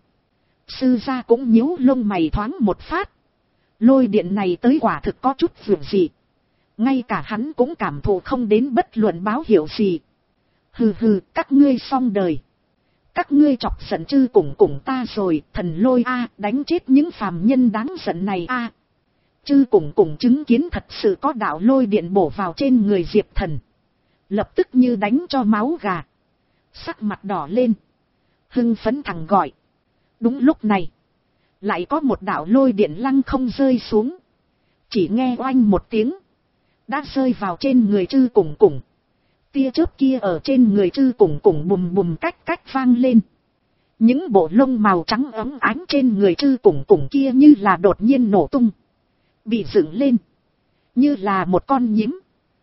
Sư gia cũng nhíu lông mày thoáng một phát. Lôi điện này tới quả thực có chút vượt gì. Ngay cả hắn cũng cảm thụ không đến bất luận báo hiệu gì. Hừ hừ, các ngươi xong đời. Các ngươi chọc giận Trư Củng Củng ta rồi, thần lôi a, đánh chết những phàm nhân đáng giận này a. Trư Củng Củng chứng kiến thật sự có đạo lôi điện bổ vào trên người Diệp Thần. Lập tức như đánh cho máu gà. Sắc mặt đỏ lên. Hưng phấn thẳng gọi. Đúng lúc này. Lại có một đạo lôi điện lăng không rơi xuống. Chỉ nghe oanh một tiếng. Đã rơi vào trên người Trư Củng Củng. Tia chớp kia ở trên người Trư Củng Củng bùm bùm cách cách vang lên. Những bộ lông màu trắng óng ánh trên người Trư Củng Củng kia như là đột nhiên nổ tung. Bị dựng lên. Như là một con nhím.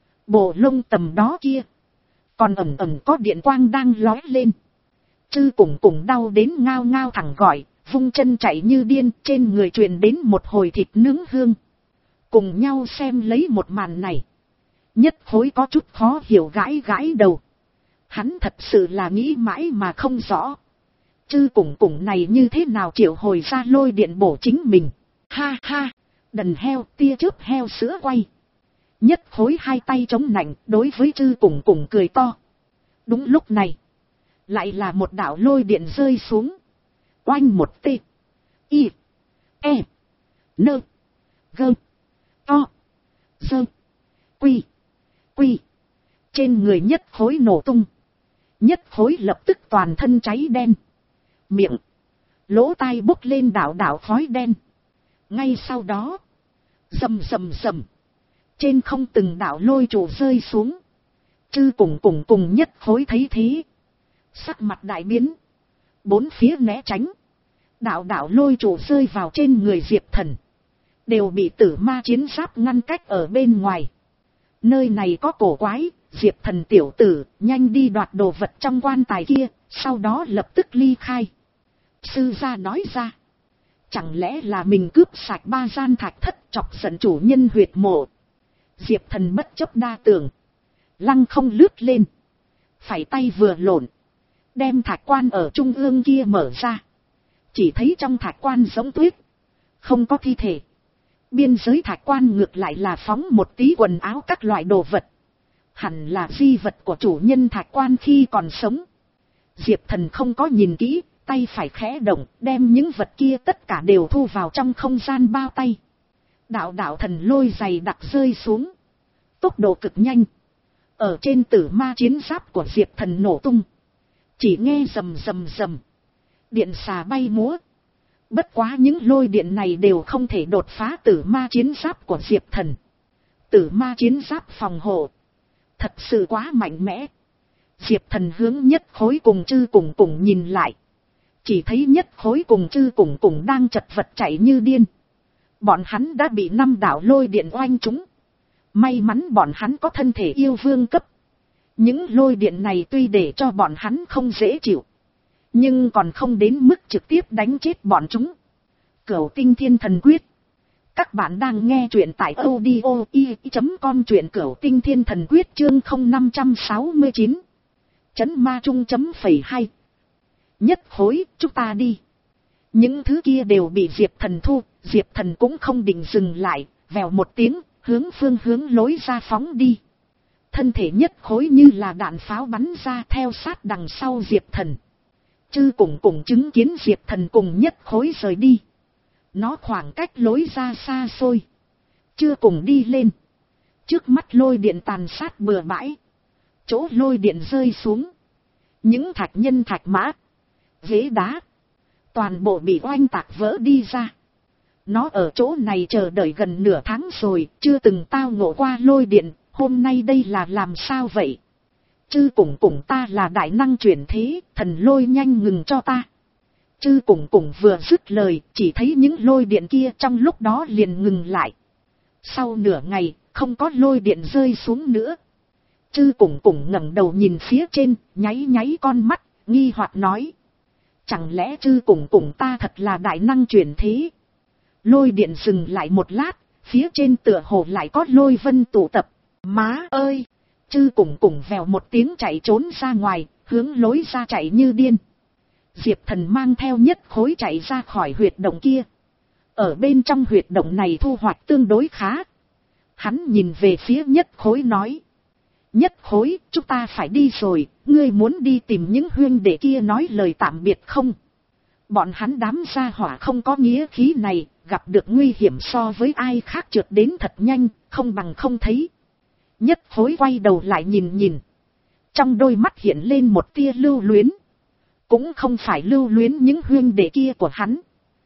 Bộ lông tầm đó kia. Còn ẩn ẩn có điện quang đang lói lên. Trư Củng Củng đau đến ngao ngao thẳng gọi. Vung chân chạy như điên, trên người truyền đến một hồi thịt nướng hương. Cùng nhau xem lấy một màn này. Nhất khối có chút khó hiểu gãi gãi đầu. Hắn thật sự là nghĩ mãi mà không rõ. Trư Củng Củng này như thế nào triệu hồi ra lôi điện bổ chính mình. Ha ha, đần heo, tia chớp heo sữa quay. Nhất khối hai tay chống nạnh đối với Trư Củng Củng cười to. Đúng lúc này. Lại là một đạo lôi điện rơi xuống. Oanh một tê. Y. E. Nơ. Gơ. To. Dơ. Quy. Quy. Trên người nhất khối nổ tung. Nhất khối lập tức toàn thân cháy đen. Miệng, lỗ tai bốc lên đảo đảo khói đen. Ngay sau đó, rầm rầm rầm, trên không từng đạo lôi trụ rơi xuống. Chư cùng cùng cùng nhất khối thấy thế, sắc mặt đại biến, bốn phía né tránh. Đạo đạo lôi trụ rơi vào trên người Diệp Thần, đều bị tử ma chiến giáp ngăn cách ở bên ngoài. Nơi này có cổ quái, Diệp Thần tiểu tử, nhanh đi đoạt đồ vật trong quan tài kia, sau đó lập tức ly khai. Sư gia nói ra, chẳng lẽ là mình cướp sạch ba gian thạch thất chọc giận chủ nhân huyệt mộ. Diệp Thần bất chấp đa tưởng, lăng không lướt lên, phải tay vừa lộn, đem thạch quan ở trung ương kia mở ra. Chỉ thấy trong thạch quan giống tuyết, không có thi thể. Biên giới thạch quan ngược lại là phóng một tí quần áo các loại đồ vật, hẳn là di vật của chủ nhân thạch quan khi còn sống. Diệp Thần không có nhìn kỹ, tay phải khẽ động, đem những vật kia tất cả đều thu vào trong không gian bao tay. Đạo đạo thần lôi dày đặc rơi xuống, tốc độ cực nhanh, ở trên tử ma chiến giáp của Diệp Thần nổ tung. Chỉ nghe rầm rầm rầm, điện xà bay múa. Bất quá những lôi điện này đều không thể đột phá tử ma chiến giáp của Diệp Thần. Tử ma chiến giáp phòng hộ thật sự quá mạnh mẽ. Diệp Thần hướng nhất khối cùng chư cùng cùng nhìn lại, chỉ thấy nhất khối cùng chư cùng cùng đang chật vật chạy như điên. Bọn hắn đã bị năm đạo lôi điện oanh trúng. May mắn bọn hắn có thân thể yêu vương cấp. Những lôi điện này tuy để cho bọn hắn không dễ chịu, nhưng còn không đến mức trực tiếp đánh chết bọn chúng. Cửu Tinh Thiên Thần Quyết. Các bạn đang nghe truyện tại audio i chấm com, truyện Cửu Tinh Thiên Thần Quyết chương không năm sáu chín. Chấn ma trung chấm phẩy hai. Nhất khối, chúng ta đi. Những thứ kia đều bị Diệp Thần thu, Diệp Thần cũng không định dừng lại, vèo một tiếng, hướng phương hướng lối ra phóng đi. Thân thể nhất khối như là đạn pháo bắn ra theo sát đằng sau Diệp Thần. Chư cùng cùng chứng kiến Diệp Thần cùng nhất khối rời đi. Nó khoảng cách lối ra xa xôi, chưa cùng đi lên. Trước mắt lôi điện tàn sát bừa bãi, chỗ lôi điện rơi xuống, những thạch nhân thạch mã, ghế đá, toàn bộ bị oanh tạc vỡ đi ra. Nó ở chỗ này chờ đợi gần nửa tháng rồi, chưa từng tao ngộ qua lôi điện, hôm nay đây là làm sao vậy? Chư cùng cùng ta là đại năng chuyển thế, thần lôi nhanh ngừng cho ta. Chư cùng cùng vừa dứt lời, chỉ thấy những lôi điện kia trong lúc đó liền ngừng lại. Sau nửa ngày, không có lôi điện rơi xuống nữa. Chư cùng cùng ngẩng đầu nhìn phía trên, nháy nháy con mắt, nghi hoặc nói. Chẳng lẽ chư cùng cùng ta thật là đại năng chuyển thế? Lôi điện dừng lại một lát, phía trên tựa hồ lại có lôi vân tụ tập. Má ơi! Chư cùng cùng vèo một tiếng chạy trốn ra ngoài, hướng lối ra chạy như điên. Diệp Thần mang theo nhất khối chạy ra khỏi huyệt động kia. Ở bên trong huyệt động này thu hoạch tương đối khá. Hắn nhìn về phía nhất khối nói. Nhất khối, chúng ta phải đi rồi, ngươi muốn đi tìm những huynh đệ kia nói lời tạm biệt không? Bọn hắn đám gia hỏa không có nghĩa khí này, gặp được nguy hiểm so với ai khác trượt đến thật nhanh, không bằng không thấy. Nhất khối quay đầu lại nhìn nhìn. Trong đôi mắt hiện lên một tia lưu luyến. Cũng không phải lưu luyến những huynh đệ kia của hắn,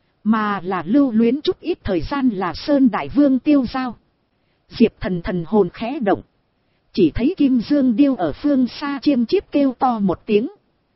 mà là lưu luyến chút ít thời gian là Sơn Đại Vương tiêu giao. Diệp Thần thần hồn khẽ động. Chỉ thấy Kim Dương Điêu ở phương xa chiêm chiếp kêu to một tiếng.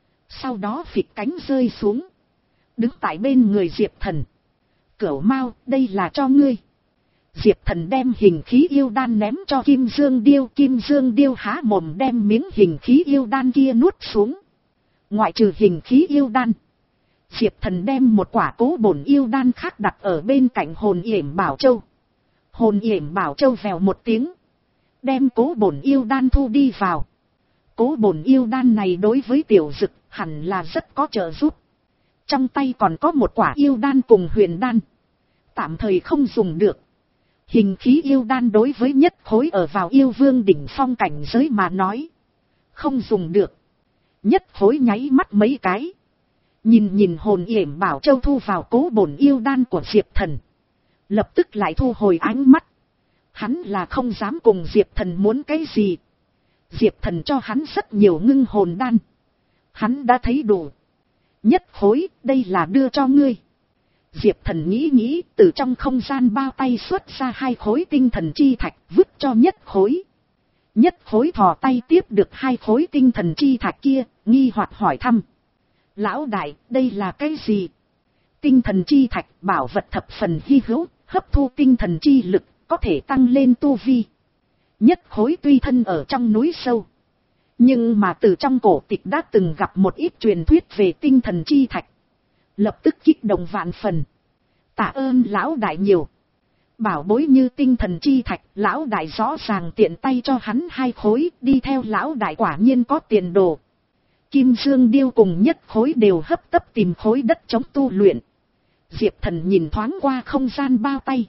Sau đó phịch cánh rơi xuống, đứng tại bên người Diệp Thần. Cửu Mao, đây là cho ngươi. Diệp Thần đem hình khí yêu đan ném cho Kim Dương Điêu. Kim Dương Điêu há mồm đem miếng hình khí yêu đan kia nuốt xuống. Ngoại trừ hình khí yêu đan, Diệp Thần đem một quả cố bổn yêu đan khác đặt ở bên cạnh hồn yểm bảo châu. Hồn yểm bảo châu vèo một tiếng, đem cố bổn yêu đan thu đi vào. Cố bổn yêu đan này đối với tiểu dực hẳn là rất có trợ giúp. Trong tay còn có một quả yêu đan cùng huyền đan, tạm thời không dùng được. Hình khí yêu đan đối với nhất khối ở vào yêu vương đỉnh phong cảnh giới mà nói, không dùng được. Nhất khối nháy mắt mấy cái, nhìn nhìn hồn yểm bảo châu thu vào cố bổn yêu đan của Diệp Thần, lập tức lại thu hồi ánh mắt. Hắn là không dám cùng Diệp Thần muốn cái gì. Diệp Thần cho hắn rất nhiều ngưng hồn đan, Hắn đã thấy đủ. Nhất khối, đây là đưa cho ngươi. Diệp Thần nghĩ nghĩ, từ trong không gian bao tay xuất ra hai khối tinh thần chi thạch, vứt cho nhất khối. Nhất khối thò tay tiếp được hai khối tinh thần chi thạch kia, nghi hoặc hỏi thăm. Lão đại, đây là cái gì? Tinh thần chi thạch, bảo vật thập phần hy hữu, hấp thu tinh thần chi lực, có thể tăng lên tu vi. Nhất khối tuy thân ở trong núi sâu, nhưng mà từ trong cổ tịch đã từng gặp một ít truyền thuyết về tinh thần chi thạch. Lập tức kích động vạn phần. Tạ ơn lão đại nhiều. Bảo bối như tinh thần chi thạch, lão đại rõ ràng tiện tay cho hắn hai khối, đi theo lão đại quả nhiên có tiền đồ. Kim Dương Điêu cùng nhất khối đều hấp tấp tìm khối đất chống tu luyện. Diệp Thần nhìn thoáng qua không gian bao tay,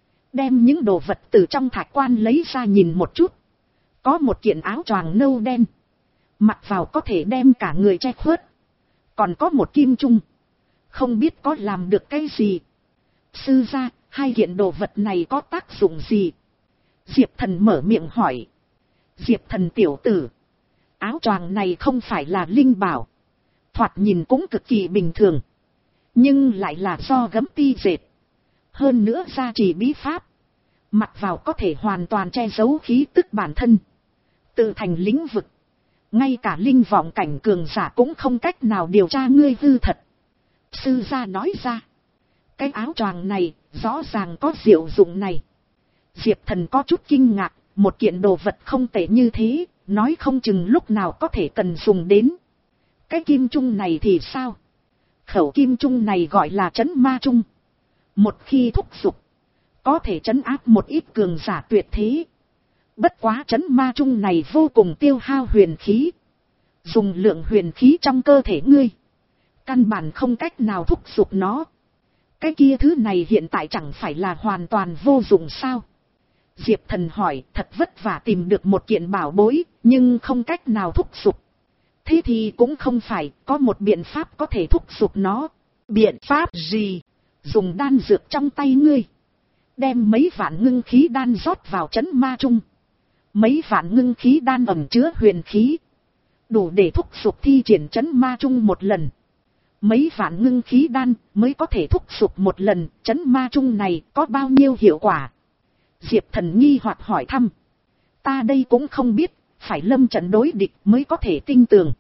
đem những đồ vật từ trong thạch quan lấy ra nhìn một chút. Có một kiện áo choàng nâu đen, mặc vào có thể đem cả người che khuất. Còn có một kim trung, không biết có làm được cái gì. Sư gia, hai kiện đồ vật này có tác dụng gì? Diệp Thần mở miệng hỏi. Diệp Thần tiểu tử, áo choàng này không phải là linh bảo, thoạt nhìn cũng cực kỳ bình thường, nhưng lại là do gấm ti dệt. Hơn nữa gia trì bí pháp, mặc vào có thể hoàn toàn che giấu khí tức bản thân, tự thành lĩnh vực. Ngay cả linh vọng cảnh cường giả cũng không cách nào điều tra ngươi hư thật. Sư gia nói ra, cái áo choàng này rõ ràng có diệu dụng này. Diệp Thần có chút kinh ngạc, một kiện đồ vật không tệ như thế, nói không chừng lúc nào có thể cần dùng đến. Cái kim trung này thì sao? Khẩu kim trung này gọi là trấn ma trung. Một khi thúc giục, có thể trấn áp một ít cường giả tuyệt thế. Bất quá trấn ma trung này vô cùng tiêu hao huyền khí. Dùng lượng huyền khí trong cơ thể ngươi, căn bản không cách nào thúc giục nó. Cái kia thứ này hiện tại chẳng phải là hoàn toàn vô dụng sao? Diệp Thần hỏi, thật vất vả tìm được một kiện bảo bối, nhưng không cách nào thúc giục. Thế thì cũng không phải, có một biện pháp có thể thúc giục nó. Biện pháp gì? Dùng đan dược trong tay ngươi, đem mấy vạn ngưng khí đan rót vào trấn ma trung. Mấy vạn ngưng khí đan ẩn chứa huyền khí, đủ để thúc giục thi triển trấn ma trung một lần. Mấy vạn ngưng khí đan mới có thể thúc giục một lần, trấn ma trung này có bao nhiêu hiệu quả? Diệp Thần nghi hoặc hỏi thăm. Ta đây cũng không biết, phải lâm trận đối địch mới có thể tinh tường.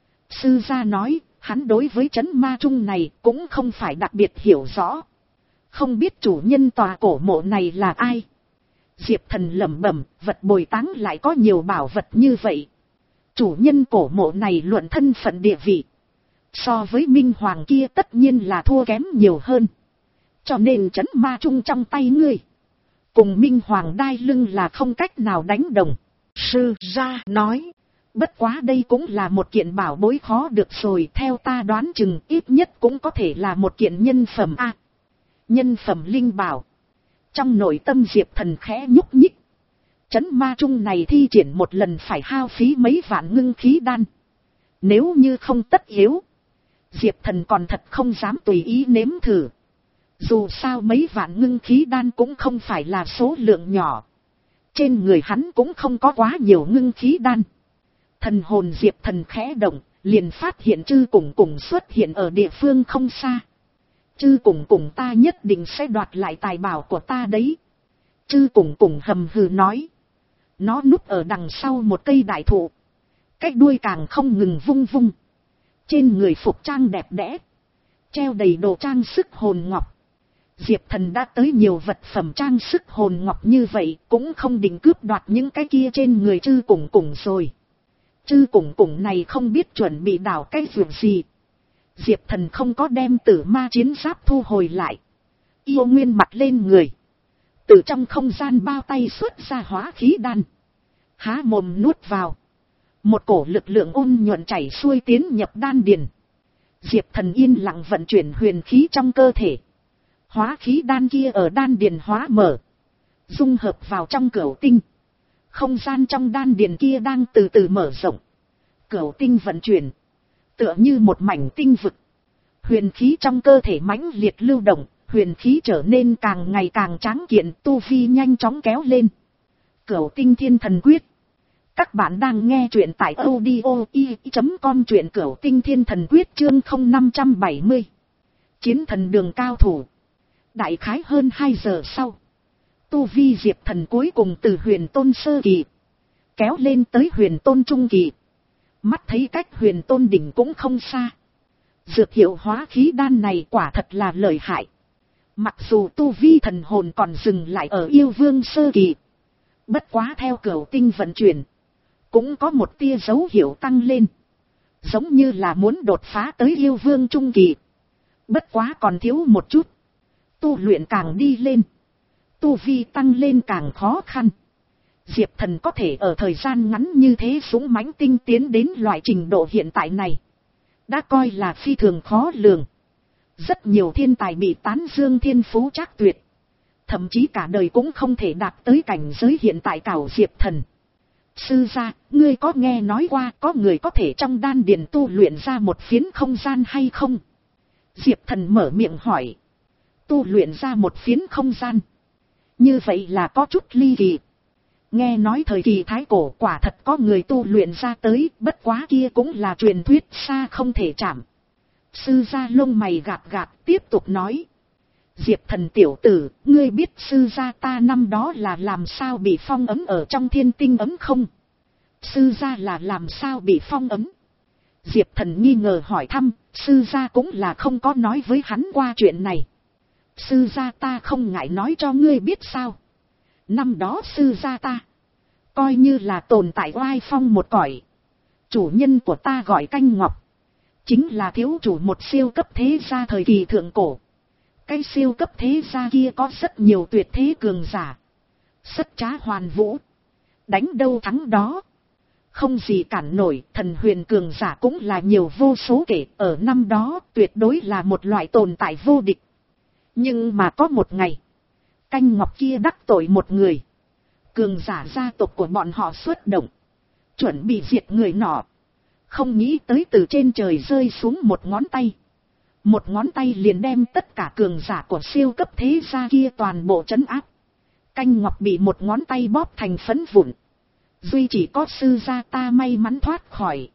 Sư gia nói, hắn đối với trấn ma trung này cũng không phải đặc biệt hiểu rõ. Không biết chủ nhân tòa cổ mộ này là ai? Diệp Thần lẩm bẩm, vật bồi táng lại có nhiều bảo vật như vậy. Chủ nhân cổ mộ này luận thân phận địa vị, so với Minh Hoàng kia tất nhiên là thua kém nhiều hơn. Cho nên trấn ma trung trong tay ngươi, cùng Minh Hoàng đai lưng là không cách nào đánh đồng. Sư gia nói, bất quá đây cũng là một kiện bảo bối khó được rồi, theo ta đoán chừng ít nhất cũng có thể là một kiện nhân phẩm a. Nhân phẩm linh bảo. Trong nội tâm Diệp Thần khẽ nhúc nhích. Trấn ma trung này thi triển một lần phải hao phí mấy vạn ngưng khí đan. Nếu như không tất yếu, Diệp Thần còn thật không dám tùy ý nếm thử. Dù sao mấy vạn ngưng khí đan cũng không phải là số lượng nhỏ. Trên người hắn cũng không có quá nhiều ngưng khí đan. Thần hồn Diệp Thần khẽ động, liền phát hiện Chư Cùng Cùng xuất hiện ở địa phương không xa. Chư Cùng Cùng, ta nhất định sẽ đoạt lại tài bảo của ta đấy. Chư Cùng Cùng hầm hừ nói. Nó núp ở đằng sau một cây đại thụ, cái đuôi càng không ngừng vung vung. Trên người phục trang đẹp đẽ, treo đầy đồ trang sức hồn ngọc. Diệp Thần đã tới nhiều vật phẩm trang sức hồn ngọc như vậy, cũng không định cướp đoạt những cái kia trên người Chư Cùng Cùng rồi. Chư Cùng Cùng này không biết chuẩn bị đảo cái việc gì. Diệp Thần không có đem Tử Ma chiến giáp thu hồi lại, yêu nguyên mặt lên người, từ trong không gian bao tay xuất ra hóa khí đan, há mồm nuốt vào. Một cổ lực lượng ôn nhuận chảy xuôi tiến nhập đan điền. Diệp Thần yên lặng vận chuyển huyền khí trong cơ thể. Hóa khí đan kia ở đan điền hóa mở, dung hợp vào trong cửu tinh. Không gian trong đan điền kia đang từ từ mở rộng. Cửu tinh vận chuyển, tựa như một mảnh tinh vực. Huyền khí trong cơ thể mãnh liệt lưu động, huyền khí trở nên càng ngày càng tráng kiện, tu vi nhanh chóng kéo lên. Cửu tinh thiên thần quyết. Các bạn đang nghe truyện tại audio i chấm com, truyện cửu tinh thiên thần quyết chương không năm trăm bảy mươi. Chiến thần đường cao thủ. Đại khái hơn hai giờ sau, tu vi Diệp Thần cuối cùng từ huyền tôn sơ kỳ kéo lên tới huyền tôn trung kỳ. Mắt thấy cách huyền tôn đỉnh cũng không xa. Dược hiệu hóa khí đan này quả thật là lợi hại. Mặc dù tu vi thần hồn còn dừng lại ở yêu vương sơ kỳ, bất quá theo cửu tinh vận chuyển, cũng có một tia dấu hiệu tăng lên. Giống như là muốn đột phá tới yêu vương trung kỳ. Bất quá còn thiếu một chút. Tu luyện càng đi lên, tu vi tăng lên càng khó khăn. Diệp Thần có thể ở thời gian ngắn như thế dũng mãnh tinh tiến đến loại trình độ hiện tại này, đã coi là phi thường khó lường. Rất nhiều thiên tài bị tán dương thiên phú trác tuyệt, thậm chí cả đời cũng không thể đạt tới cảnh giới hiện tại cảo Diệp Thần. Sư gia, ngươi có nghe nói qua có người có thể trong đan điền tu luyện ra một phiến không gian hay không? Diệp Thần mở miệng hỏi. Tu luyện ra một phiến không gian? Như vậy là có chút ly kỳ. Nghe nói thời kỳ thái cổ quả thật có người tu luyện ra tới, bất quá kia cũng là truyền thuyết xa không thể chạm. Sư gia lông mày gạt gạt tiếp tục nói. Diệp Thần tiểu tử, ngươi biết sư gia ta năm đó là làm sao bị phong ấn ở trong thiên tinh ấm không? Sư gia là làm sao bị phong ấn? Diệp Thần nghi ngờ hỏi thăm, sư gia cũng là không có nói với hắn qua chuyện này. Sư gia ta không ngại nói cho ngươi biết sao? Năm đó sư gia ta coi như là tồn tại oai phong một cõi. Chủ nhân của ta gọi Canh Ngọc, chính là thiếu chủ một siêu cấp thế gia thời kỳ thượng cổ. Cái siêu cấp thế gia kia có rất nhiều tuyệt thế cường giả, sất trá hoàn vũ, đánh đâu thắng đó, không gì cản nổi. Thần huyền cường giả cũng là nhiều vô số kể, ở năm đó tuyệt đối là một loại tồn tại vô địch. Nhưng mà có một ngày, Canh Ngọc kia đắc tội một người, cường giả gia tộc của bọn họ xuất động, chuẩn bị diệt người nọ. Không nghĩ tới từ trên trời rơi xuống một ngón tay. Một ngón tay liền đem tất cả cường giả của siêu cấp thế gia kia toàn bộ trấn áp. Canh Ngọc bị một ngón tay bóp thành phấn vụn. Duy chỉ có sư gia ta may mắn thoát khỏi.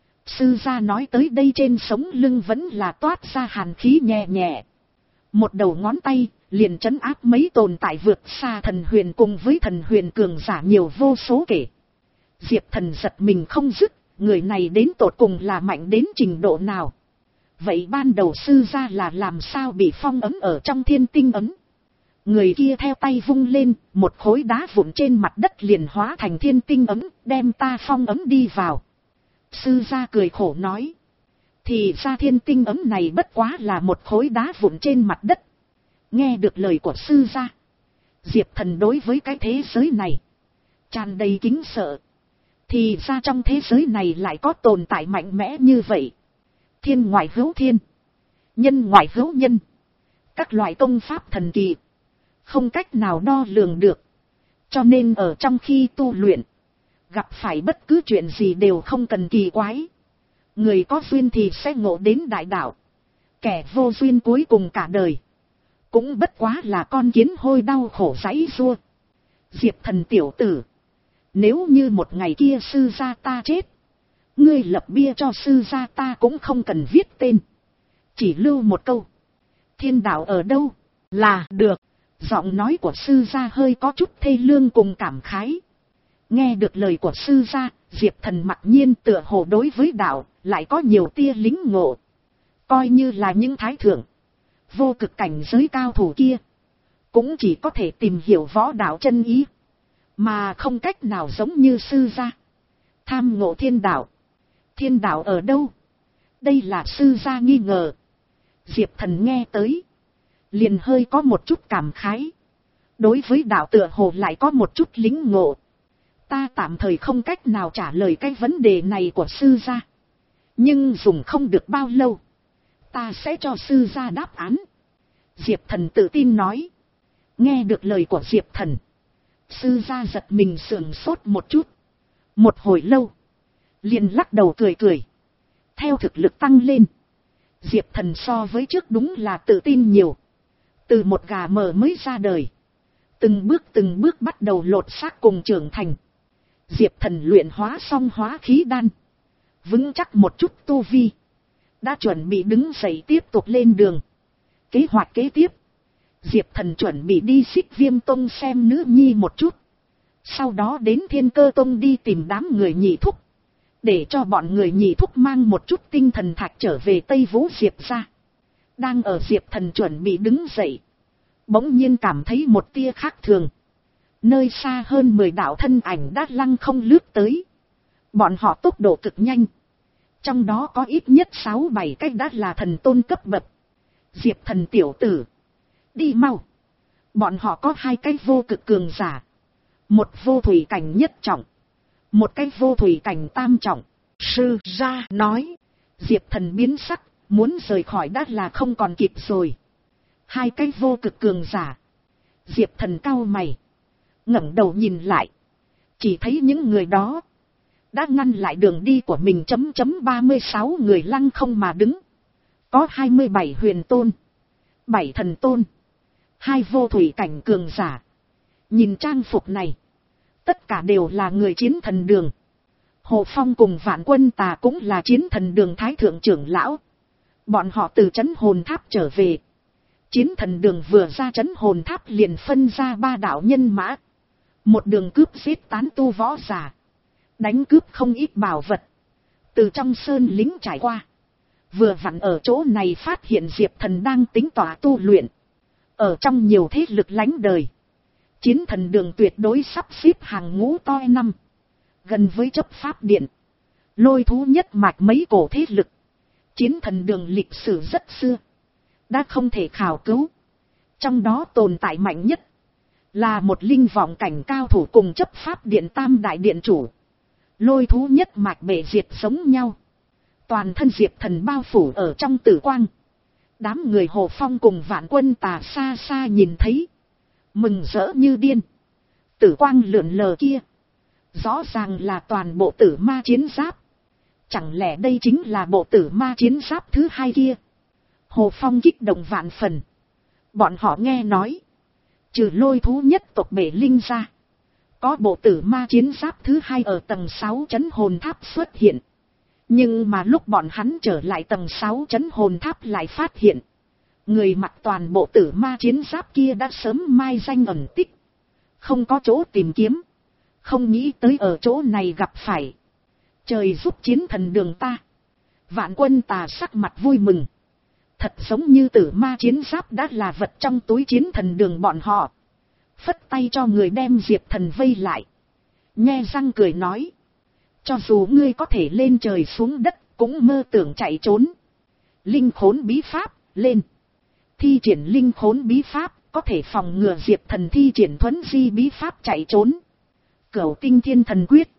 Sư gia nói tới đây trên sống lưng vẫn là toát ra hàn khí nhẹ nhẹ. Một đầu ngón tay liền trấn áp mấy tồn tại vượt xa thần huyền cùng với thần huyền cường giả nhiều vô số kể. Diệp Thần giật mình không dứt, người này đến tột cùng là mạnh đến trình độ nào? Vậy ban đầu sư gia là làm sao bị phong ấn ở trong thiên tinh ấn? Người kia theo tay vung lên, một khối đá vụn trên mặt đất liền hóa thành thiên tinh ấn, đem ta phong ấn đi vào. Sư gia cười khổ nói. Thì ra thiên tinh ấn này bất quá là một khối đá vụn trên mặt đất. Nghe được lời của sư gia, Diệp Thần đối với cái thế giới này tràn đầy kính sợ. Thì ra trong thế giới này lại có tồn tại mạnh mẽ như vậy. Thiên ngoại hữu thiên, nhân ngoại hữu nhân. Các loại công pháp thần kỳ, không cách nào đo lường được. Cho nên ở trong khi tu luyện, gặp phải bất cứ chuyện gì đều không cần kỳ quái. Người có duyên thì sẽ ngộ đến đại đạo. Kẻ vô duyên cuối cùng cả đời cũng bất quá là con kiến hôi đau khổ giãy giụa. Diệp Thần tiểu tử, nếu như một ngày kia sư gia ta chết, ngươi lập bia cho sư gia ta cũng không cần viết tên, chỉ lưu một câu thiên đạo ở đâu là được. Giọng nói của sư gia hơi có chút thê lương cùng cảm khái. Nghe được lời của sư gia, Diệp Thần mặc nhiên tựa hồ đối với đạo lại có nhiều tia lính ngộ. Coi như là những thái thượng vô cực cảnh giới cao thủ kia, cũng chỉ có thể tìm hiểu võ đạo chân ý, mà không cách nào giống như sư gia tham ngộ thiên đạo. Thiên đạo ở đâu? Đây là sư gia nghi ngờ. Diệp Thần nghe tới liền hơi có một chút cảm khái. Đối với đạo tựa hồ lại có một chút lính ngộ. Ta tạm thời không cách nào trả lời cái vấn đề này của sư gia, nhưng dùng không được bao lâu, ta sẽ cho sư gia đáp án. Diệp Thần tự tin nói. Nghe được lời của Diệp Thần, sư gia giật mình sườn sốt một chút. Một hồi lâu, liền lắc đầu cười cười. Theo thực lực tăng lên, Diệp Thần so với trước đúng là tự tin nhiều. Từ một gà mờ mới ra đời, từng bước từng bước bắt đầu lột xác cùng trưởng thành. Diệp Thần luyện hóa xong hóa khí đan, vững chắc một chút tu vi, đã chuẩn bị đứng dậy tiếp tục lên đường. Kế hoạch kế tiếp, Diệp Thần chuẩn bị đi Xích Viêm Tông xem nữ nhi một chút, sau đó đến Thiên Cơ Tông đi tìm đám người nhị thúc, để cho bọn người nhị thúc mang một chút tinh thần thạch trở về Tây Vũ Diệp ra. Đang ở Diệp Thần chuẩn bị đứng dậy, bỗng nhiên cảm thấy một tia khác thường. Nơi xa hơn mười đạo thân ảnh đã lăng không lướt tới. Bọn họ tốc độ cực nhanh, trong đó có ít nhất sáu bảy cách đã là thần tôn cấp bậc. Diệp Thần tiểu tử, đi mau. Bọn họ có hai cái vô cực cường giả, một vô thủy cảnh nhất trọng, một cái vô thủy cảnh tam trọng. Sư gia nói. Diệp Thần biến sắc, muốn rời khỏi đã là không còn kịp rồi. Hai cái vô cực cường giả. Diệp Thần cau mày, ngẩng đầu nhìn lại, chỉ thấy những người đó đã ngăn lại đường đi của mình. Chấm chấm ba mươi sáu người lăng không mà đứng, có hai mươi bảy huyền tôn, bảy thần tôn, hai vô thủy cảnh cường giả. Nhìn trang phục này, tất cả đều là người chiến thần đường. Hồ Phong cùng Vạn Quân Tà cũng là chiến thần đường thái thượng trưởng lão. Bọn họ từ trấn hồn tháp trở về. Chiến thần đường vừa ra trấn hồn tháp liền phân ra ba đạo nhân mã, một đường cướp giết tán tu võ giả, đánh cướp không ít bảo vật, từ trong sơn lính trải qua. Vừa vặn ở chỗ này phát hiện Diệp Thần đang tính tỏa tu luyện. Ở trong nhiều thế lực lánh đời, chiến thần đường tuyệt đối sắp xếp hàng ngũ to năm, gần với chấp pháp điện, lôi thú nhất mạch mấy cổ thế lực. Chiến thần đường lịch sử rất xưa, đã không thể khảo cứu. Trong đó tồn tại mạnh nhất là một linh vọng cảnh cao thủ cùng chấp pháp điện tam đại điện chủ. Lôi thú nhất mạch bể diệt giống nhau, toàn thân Diệp Thần bao phủ ở trong tử quang. Đám người Hồ Phong cùng Vạn Quân Tà xa xa nhìn thấy, mừng rỡ như điên. Tử quang lượn lờ kia, rõ ràng là toàn bộ tử ma chiến giáp. Chẳng lẽ đây chính là bộ tử ma chiến giáp thứ hai kia? Hồ Phong kích động vạn phần. Bọn họ nghe nói, trừ lôi thú nhất tộc bể linh ra, có bộ tử ma chiến giáp thứ hai ở tầng sáu trấn hồn tháp xuất hiện. Nhưng mà lúc bọn hắn trở lại tầng sáu trấn hồn tháp lại phát hiện, người mặc toàn bộ tử ma chiến giáp kia đã sớm mai danh ẩn tích, không có chỗ tìm kiếm. Không nghĩ tới ở chỗ này gặp phải. Trời giúp chiến thần đường ta. Vạn Quân Tà sắc mặt vui mừng. Thật giống như tử ma chiến giáp đã là vật trong túi chiến thần đường bọn họ. Phất tay cho người đem Diệp Thần vây lại. Nhe răng cười nói, cho dù ngươi có thể lên trời xuống đất, cũng mơ tưởng chạy trốn. Linh khốn bí pháp, lên. Thi triển linh khốn bí pháp, có thể phòng ngừa Diệp Thần thi triển thuấn di bí pháp chạy trốn. Cửu tinh thiên thần quyết,